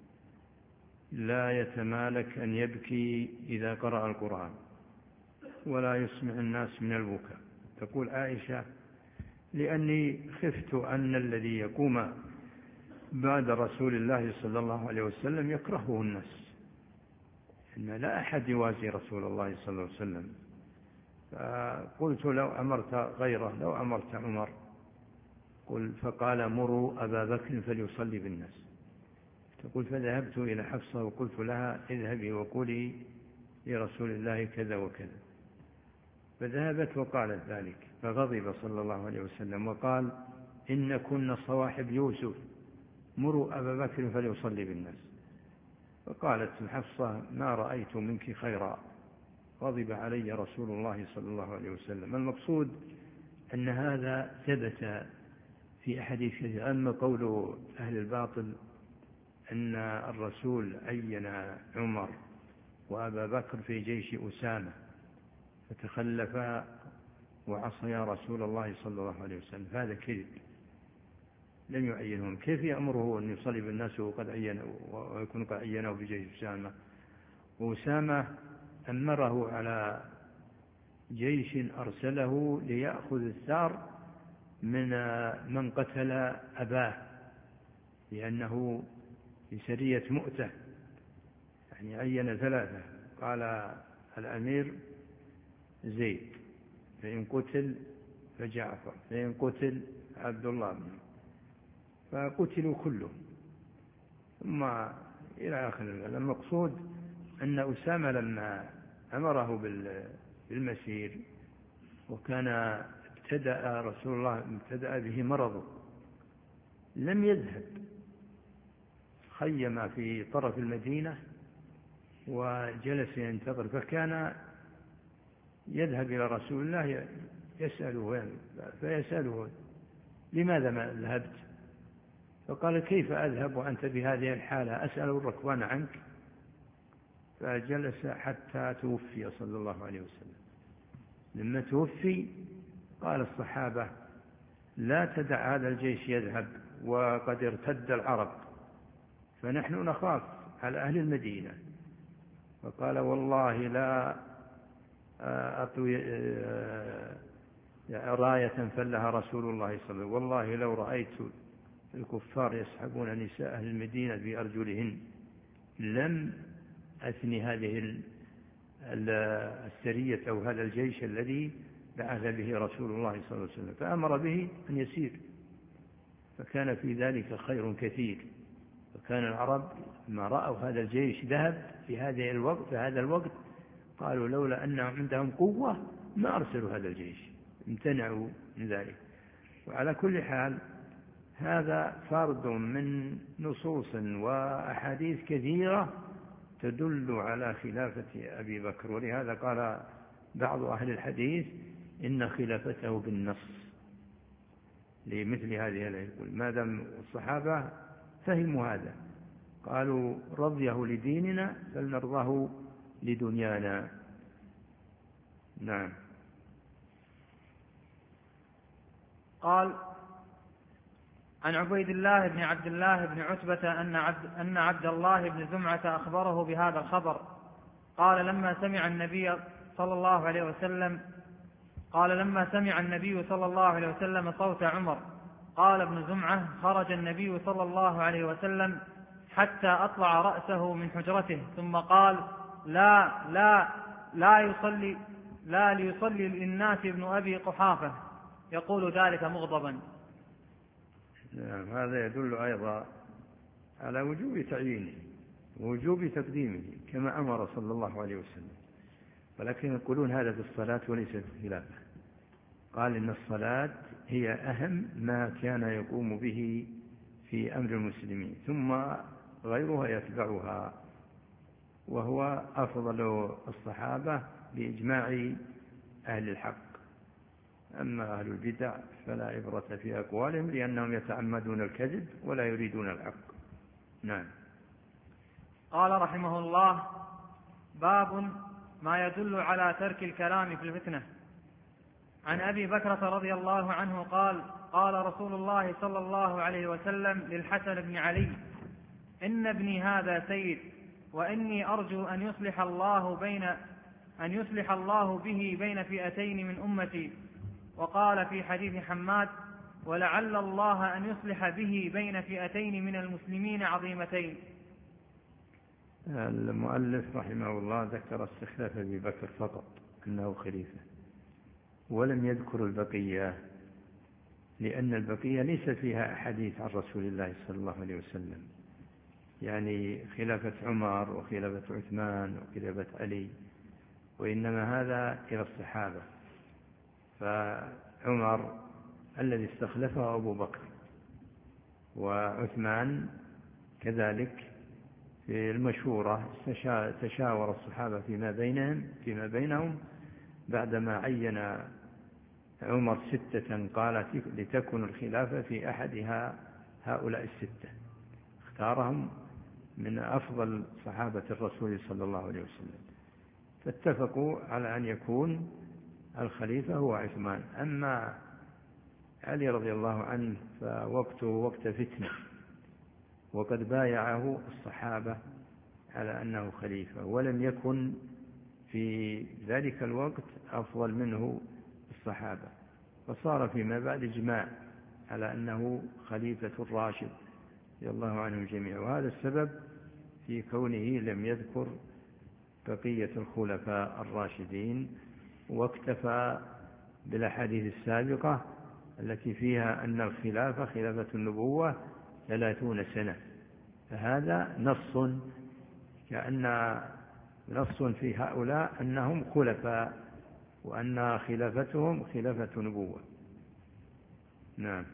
لا يتمالك أن يبكي إذا قرأ القرآن ولا يسمع الناس من البكاء. تقول عائشة لأني خفت أن الذي يقوم بعد رسول الله صلى الله عليه وسلم يكرهه الناس، إن لا أحد يوازي رسول الله صلى الله عليه وسلم. فقلت لو أمرت غيره، لو أمرت عمر. فقال مروا أبا بكر فليصلي بالناس. تقول فذهبت إلى حفصة وقلت لها اذهبي وقولي لرسول الله كذا وكذا، فذهبت وقالت ذلك، فغضب صلى الله عليه وسلم وقال إن كنا صواحب يوسف مروا أبا بكر فليصلي بالناس. فقالت حفصة ما رأيت منك خيرا، غضب علي رسول الله صلى الله عليه وسلم. المقصود أن هذا ثبت في أحاديث كثيرة. أما قول أهل الباطل أن الرسول عين عمر وأبا بكر في جيش أسامة فتخلفا وعصيا رسول الله صلى الله عليه وسلم، هذا كذب، لم يعينهم. كيف يأمره أن يصلي بالناس وقد عينه ويكون قد عينه بجيش أسامة؟ وأسامة أمره على جيش أرسله ليأخذ الثار من قتل أباه، لأنه في سرية مؤتة، يعني عين 3. قال الأمير زيد، فإن قتل فجعفر، فإن قتل عبد الله منه، فقتلوا كلهم. ثم إلى آخر. المقصود أن أسامة لما أمره بالمسير وكان ابتدأ رسول الله به مرضه لم يذهب، خيم في طرف المدينة وجلس ينتظر، فكان يذهب إلى رسول الله يسأله فيسأله لماذا ما ذهبت؟ فقال كيف أذهب وأنت بهذه الحالة، أسأل الركبان عنك. فجلس حتى توفي صلى الله عليه وسلم. لما توفي قال الصحابة لا تدع هذا الجيش يذهب وقد ارتد العرب، فنحن نخاف على أهل المدينة. فقال والله لا أطوي راية فلها رسول الله صلى الله عليه وسلم، والله لو رأيت الكفار يسحبون نساء أهل المدينة بأرجلهن لم أثني هذه السرية أو هذا الجيش الذي بعث به رسول الله صلى الله عليه وسلم. فأمر به أن يسير، فكان في ذلك خير كثير. فكان العرب ما رأوا هذا الجيش ذهب في هذا الوقت قالوا لولا أن عندهم قوة ما أرسلوا هذا الجيش، امتنعوا من ذلك. وعلى كل حال هذا فرد من نصوص وأحاديث كثيرة تدل على خلافة أبي بكر. ولهذا قال بعض أهل الحديث إن خلافته بالنص لمثل هذه الآية. ما دام الصحابة فهموا هذا قالوا رضيه لديننا فلنرضاه لدنيانا. نعم. قال عن عبيد الله بن عبد الله بن عتبة أن عبد الله بن زمعة أخبره بهذا الخبر. قال لما سمع النبي صلى الله عليه وسلم صوت عمر، قال ابن زمعة خرج النبي صلى الله عليه وسلم حتى أطلع رأسه من حجرته ثم قال لا ليصلي للناس ابن أبي قحافة، يقول ذلك مغضبا. هذا يدل أيضا على وجوب تعيينه ووجوب تقديمه كما أمر صلى الله عليه وسلم. ولكن يقولون هذا في الصلاة وليس في الخلافة. قال إن الصلاة هي أهم ما كان يقوم به في أمر المسلمين، ثم غيرها يتبعها، وهو أفضل الصحابة بإجماع أهل الحق. أما أهل البدع فلا عبرة في أقوالهم، لأنهم يتعمدون الكذب ولا يريدون الحق. نعم. قال رحمه الله: باب ما يدل على ترك الكلام في الفتنة. عن أبي بكرة رضي الله عنه قال: قال رسول الله صلى الله عليه وسلم للحسن بن علي: إن ابني هذا سيد، وإني أرجو أن يصلح الله به بين فئتين من أمتي. وقال في حديث حماد: ولعل الله أن يصلح به بين فئتين من المسلمين عظيمتين. المؤلف رحمه الله ذكر استخلاف أبي بكر فقط أنه خليفة، ولم يذكر البقية، لأن البقية ليس فيها أحاديث عن رسول الله صلى الله عليه وسلم، يعني خلافة عمر وخلافة عثمان وخلافة علي، وإنما هذا إلى الصحابة. فعمر الذي استخلفه أبو بكر، وعثمان كذلك في المشورة تشاور الصحابة فيما بينهم بعدما عين عمر 6 قالت لتكن الخلافة في أحدها هؤلاء 6، اختارهم من أفضل صحابة الرسول صلى الله عليه وسلم، فاتفقوا على أن يكون الخليفة هو عثمان. أما علي رضي الله عنه فوقته وقت فتنة، وقد بايعه الصحابة على أنه خليفة، ولم يكن في ذلك الوقت أفضل منه الصحابة، فصار فيما بعد إجماع على أنه خليفة الراشد رضي الله عنهم جميعا، وهذا السبب في كونه لم يذكر بقية الخلفاء الراشدين، واكتفى بالأحاديث السابقة التي فيها أن الخلافة خلافة النبوة 30 سنة، فهذا نص، كأن نص في هؤلاء أنهم خلفاء، وأن خلافتهم خلافة نبوة. نعم.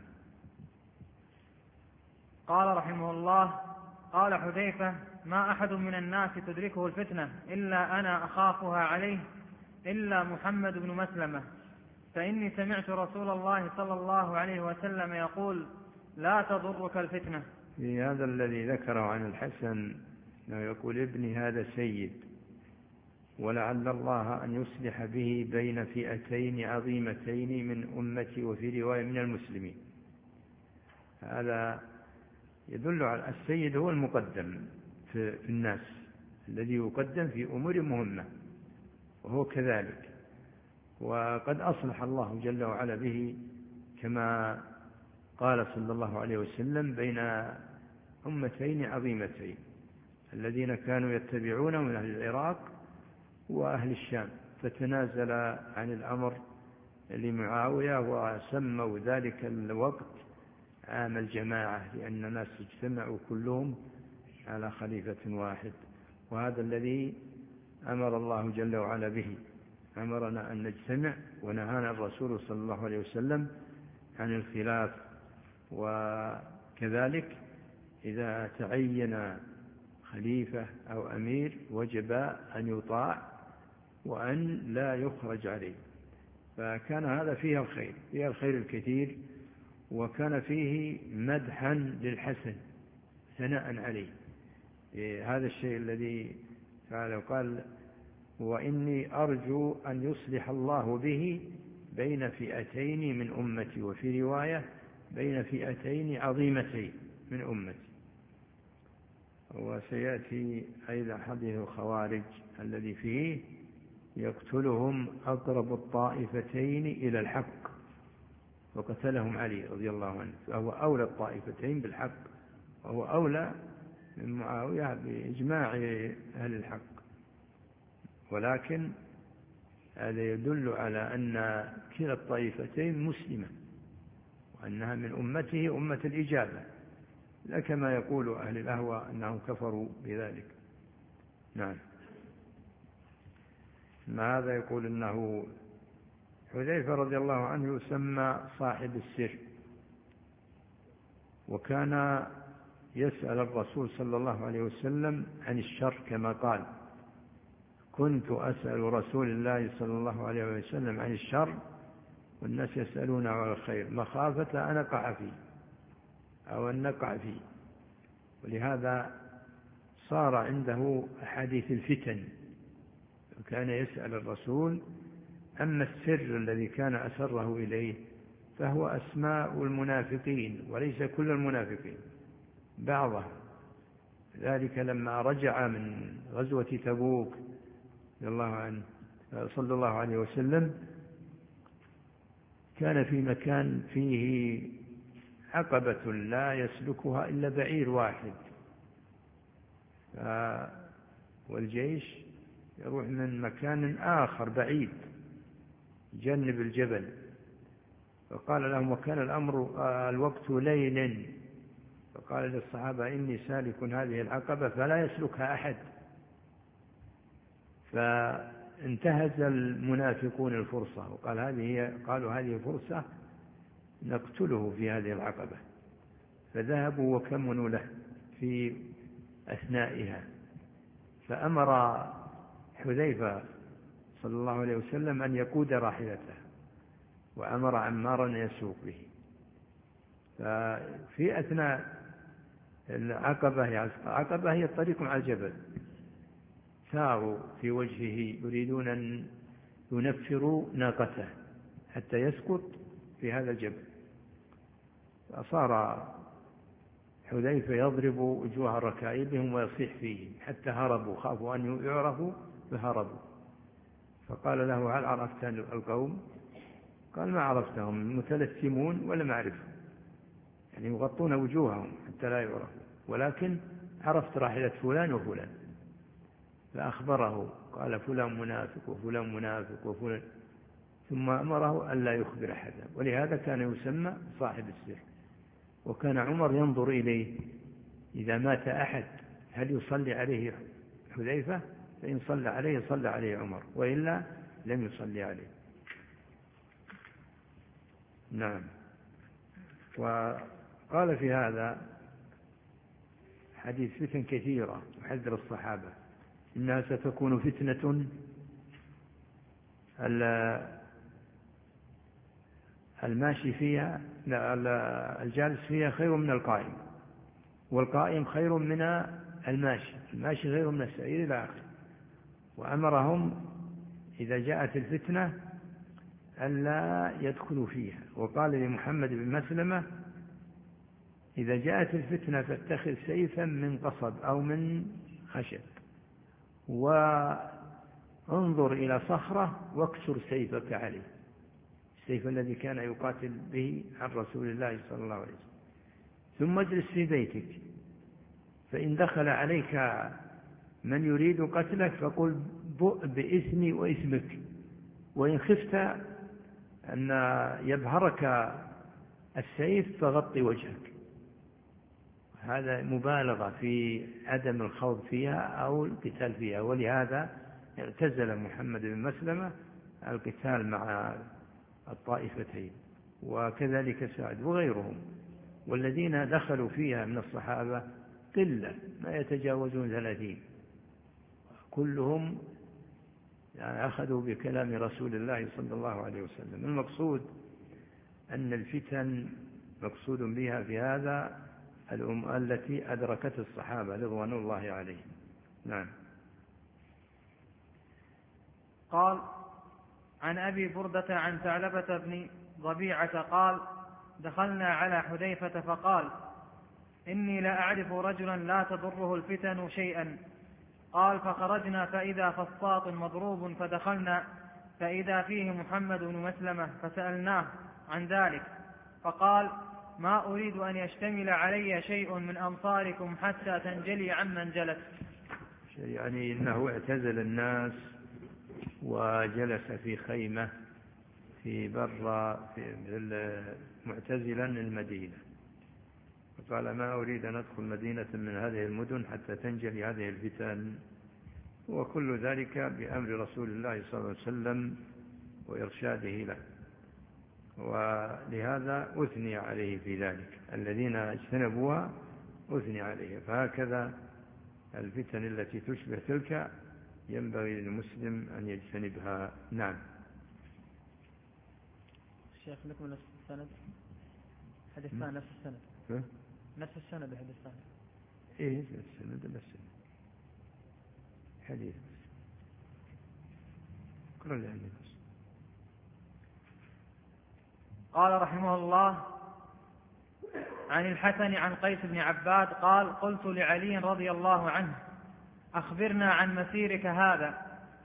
قال رحمه الله: قال حذيفة: ما أحد من الناس تدركه الفتنة إلا أنا أخافها عليه إلا محمد بن مسلمة، فإني سمعت رسول الله صلى الله عليه وسلم يقول: لا تضرك الفتنة. في هذا الذي ذكره عن الحسن أنه يقول: ابني هذا سيد، ولعل الله أن يصلح به بين فئتين عظيمتين من أمتي، وفي رواية من المسلمين. هذا يدل على السيد هو المقدم في الناس، الذي يقدم في أمور مهمة، وهو كذلك، وقد أصلح الله جل وعلا به كما قال صلى الله عليه وسلم: بين أمتين عظيمتين، الذين كانوا يتبعون من أهل العراق وأهل الشام، فتنازل عن الأمر لمعاوية، وسموا ذلك الوقت عام الجماعة، لأن الناس اجتمعوا كلهم على خليفة واحد. وهذا الذي أمر الله جل وعلا به، أمرنا أن نجتمع، ونهانا الرسول صلى الله عليه وسلم عن الخلاف. وكذلك إذا تعين خليفة أو أمير وجب أن يطاع وأن لا يخرج عليه، فكان هذا فيها الخير الكثير، وكان فيه مدحا للحسن ثناء عليه. هذا الشيء الذي فعله، قال: وإني أرجو أن يصلح الله به بين فئتين من أمتي، وفي رواية بين فئتين عظيمتين من أمتي. وسيأتي أيضا حديث الخوارج الذي فيه يقتلهم أقرب الطائفتين إلى الحق، وقتلهم علي رضي الله عنه، فهو أولى الطائفتين بالحق، وهو أولى من معاوية بإجماع أهل الحق. ولكن هذا يدل على أن كلا الطائفتين مسلمة، وأنها من أمته أمة الإجابة، لا كما يقول أهل الأهواء أنهم كفروا بذلك. نعم. هذا يقول أنه حذيفة رضي الله عنه يسمى صاحب السر، وكان يسأل الرسول صلى الله عليه وسلم عن الشر كما قال: كنت أسأل رسول الله صلى الله عليه وسلم عن الشر والناس يسألون عن الخير مخافة أن أقع فيه أو أن نقع فيه. ولهذا صار عنده أحاديث الفتن، كان يسأل الرسول. أما السر الذي كان أسره إليه فهو أسماء المنافقين وليس كل المنافقين، بعضها. ذلك لما رجع من غزوة تبوك صلى الله عليه وسلم كان في مكان فيه عقبة لا يسلكها إلا بعير واحد، والجيش يروح من مكان آخر بعيد جنب الجبل. فقال لهم: وكان الوقت ليل، فقال للصحابة: إني سالك هذه العقبة فلا يسلكها أحد. فانتهز المنافقون الفرصة قالوا هذه فرصة نقتله في هذه العقبة، فذهبوا وكمنوا له في أثنائها. فأمر حذيفة صلى الله عليه وسلم أن يقود راحلته، وأمر عمارا أن يسوق به. ففي أثناء العقبة هي الطريق مع الجبل، ثاروا في وجهه يريدون أن ينفروا ناقته حتى يسقط في هذا الجبل. فصار حذيفة يضرب وجوه ركائبهم ويصيح فيهم حتى هربوا، خافوا أن يعرفوا فهربوا. فقال له: هل عرفت القوم؟ قال: ما عرفتهم، متلثمون ولم أعرفهم، يعني يغطون وجوههم حتى لا يعرفوا، ولكن عرفت راحلة فلان وفلان. فأخبره، قال: فلان منافق وفلان منافق وفلان، ثم أمره أن لا يخبر أحدا. ولهذا كان يسمى صاحب السر. وكان عمر ينظر إليه إذا مات أحد هل يصلي عليه حذيفة؟ فإن صلى عليه صلى عليه عمر، وإلا لم يصلي عليه. نعم. وقال في هذا حديث فتن كثيرة يحذر الصحابة: إنها ستكون فتنة الماشي فيها الجالس فيها خير من القائم، والقائم خير من الماشي خير من السعير إلى آخره. وأمرهم إذا جاءت الفتنة ألا يدخلوا فيها. وقال لمحمد بن مسلمة: إذا جاءت الفتنة فاتخذ سيفا من قصب أو من خشب، وانظر إلى صخرة واكسر سيفك عليه، السيف الذي كان يقاتل به عن رسول الله صلى الله عليه وسلم. ثم اجلس في بيتك، فإن دخل عليك من يريد قتلك فقل: بؤ بإثمي وإثمك، وإن خفت أن يبهرك السيف فغطي وجهك. هذا مبالغة في عدم الخوض فيها أو القتال فيها. ولهذا اعتزل محمد بن مسلمة القتال مع الطائفتين، وكذلك سعد وغيرهم. والذين دخلوا فيها من الصحابة قلة، ما يتجاوزون 30، كلهم يعني أخذوا بكلام رسول الله صلى الله عليه وسلم. المقصود أن الفتن مقصود بها في هذا التي أدركت الصحابة رضوان الله عليهم. نعم. قال: عن أبي بردة عن ثعلبة بن ضبيعة قال: دخلنا على حذيفة فقال: إني لا أعرف رجلا لا تضره الفتن شيئا. قال: فخرجنا فإذا فسطاط مضروب، فدخلنا فإذا فيه محمد بن مسلمة، فسألناه عن ذلك، فقال: ما أريد أن يشتمل علي شيء من أمصاركم حتى تنجلي عمن جلس. يعني إنه اعتزل الناس وجلس في خيمة في معتزلا المدينة، فقال: ما أريد أن أدخل مدينة من هذه المدن حتى تنجلي هذه الفتن. وكل ذلك بأمر رسول الله صلى الله عليه وسلم وإرشاده له. ولهذا أثني عليه في ذلك، الذين اجتنبوها أثني عليه. فهكذا الفتن التي تشبه تلك ينبغي للمسلم أن يجتنبها. نعم. الشيخ لكم نفس السند حديث ثاني، نفس السند نفس السند الحديث الثاني. إيه السند بس حديث اقرأ لي عنه. قال رحمه الله: عن الحسن عن قيس بن عباد قال: قلت لعلي رضي الله عنه: أخبرنا عن مسيرك هذا،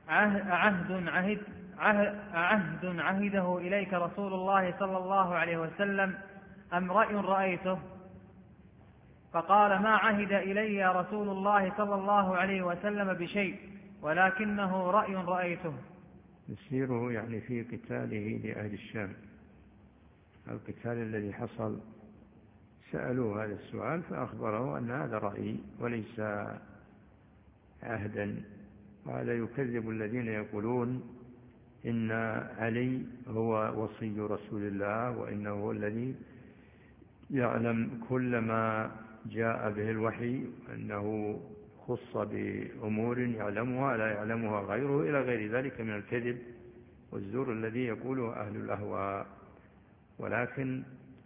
عهد عهده إليك رسول الله صلى الله عليه وسلم أم رأي رأيته؟ فقال: ما عهد إلي رسول الله صلى الله عليه وسلم بشيء، ولكنه رأي رأيته. مسيره يعني في قتاله لأهل الشام، القتال الذي حصل. سألوه هذا السؤال فأخبره أن هذا رأي وليس عهدا. وهذا يكذب الذين يقولون إن علي هو وصي رسول الله، وإنه هو الذي يعلم كل ما جاء به الوحي، أنه خص بأمور يعلمها لا يعلمها غيره، إلى غير ذلك من الكذب والزور الذي يقوله أهل الأهواء. ولكن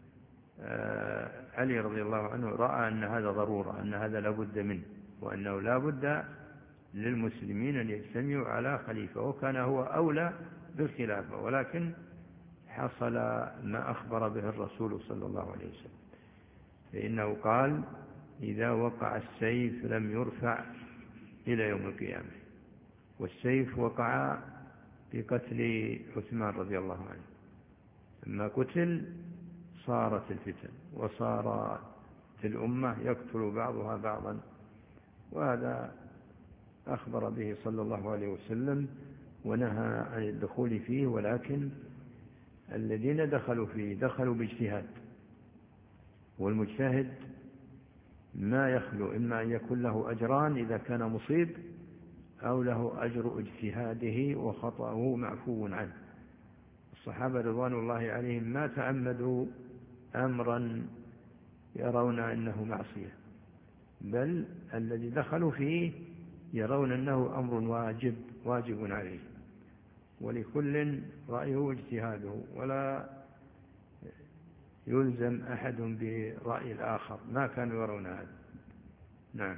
علي رضي الله عنه رأى أن هذا ضرورة، أن هذا لا بد منه، وأنه لا بد للمسلمين أن يجتمعوا على خليفة، وكان هو أولى بالخلافة. ولكن حصل ما أخبر به الرسول صلى الله عليه وسلم، فإنه قال: إذا وقع السيف لم يرفع إلى يوم القيامة. والسيف وقع بقتل عثمان رضي الله عنه، لما قتل صارت الفتن وصارت الأمة يقتل بعضها بعضا، وهذا أخبر به صلى الله عليه وسلم ونهى عن الدخول فيه. ولكن الذين دخلوا فيه دخلوا باجتهاد، والمجتهد ما يخلو إما أن يكون له أجران إذا كان مصيب، أو له أجر اجتهاده وخطأه معفو عنه. الصحابة رضوان الله عليهم ما تعمدوا أمرا يرون أنه معصية، بل الذي دخلوا فيه يرون أنه أمر واجب عليه، ولكل رأيه واجتهاده، ولا يلزم أحد برأي الآخر، ما كانوا يرون هذا. نعم.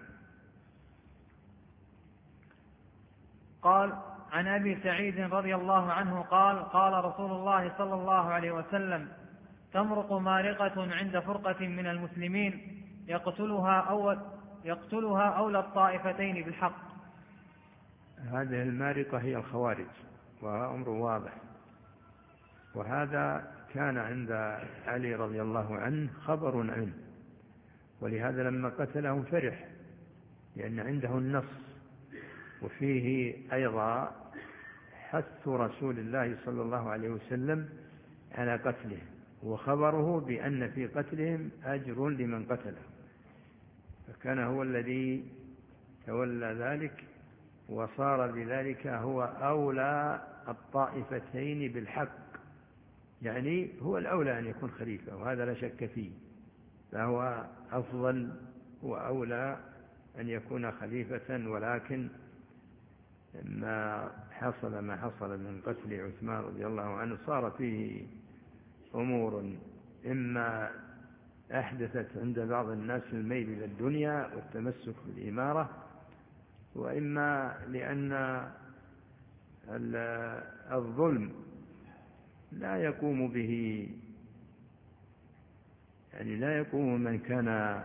قال: عن أبي سعيد رضي الله عنه قال: قال رسول الله صلى الله عليه وسلم: تمرق مارقة عند فرقة من المسلمين يقتلها أولى الطائفتين بالحق. هذه المارقة هي الخوارج، وأمر واضح. وهذا كان عند علي رضي الله عنه خبر عنه، ولهذا لما قتلهم فرح، لأن عنده النص. وفيه أيضا حث رسول الله صلى الله عليه وسلم على قتله، وخبره بأن في قتلهم أجر لمن قتله، فكان هو الذي تولى ذلك، وصار بذلك هو أولى الطائفتين بالحق، يعني هو الأولى أن يكون خليفة، وهذا لا شك فيه، فهو أفضل وأولى أن يكون خليفة. ولكن ما حصل من قتل عثمان رضي الله عنه صار فيه أمور إما أحدثت عند بعض الناس الميل إلى الدنيا والتمسك بالإمارة، وإما لأن الظلم لا يقوم به، يعني لا يقوم من كان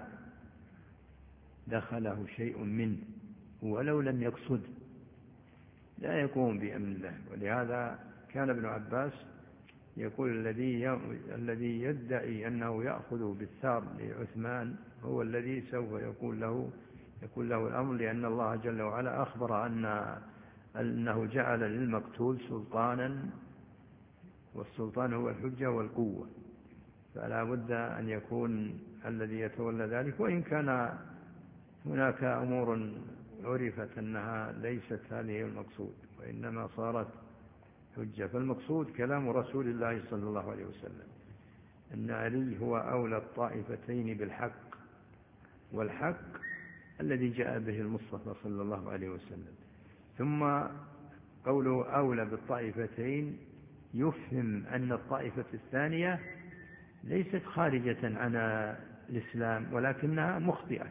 دخله شيء منه ولو لم يقصد، لا يقوم بأمن الله. ولهذا كان ابن عباس يقول: الذي يدعي أنه يأخذ بالثار لعثمان هو الذي سوف يقول له الأمر، لأن الله جل وعلا أخبر أنه جعل للمقتول سلطانا، والسلطان هو الحجة والقوة، فلا بد أن يكون الذي يتولى ذلك. وإن كان هناك أمور عرفت أنها ليست هذه المقصود، وإنما صارت حجة. فالمقصود كلام رسول الله صلى الله عليه وسلم أن علي هو أولى الطائفتين بالحق، والحق الذي جاء به المصطفى صلى الله عليه وسلم. ثم قوله أولى بالطائفتين يفهم أن الطائفة الثانية ليست خارجة عن الإسلام ولكنها مخطئة،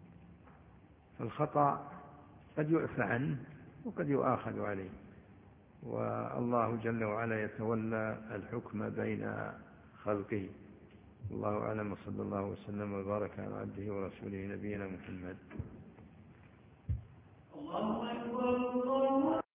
فالخطأ قد يعفى عنه وقد يؤاخذ عليه، والله جل وعلا يتولى الحكم بين خلقه. الله أعلم، وصلى الله وسلم وبارك على عبده ورسوله نبينا محمد.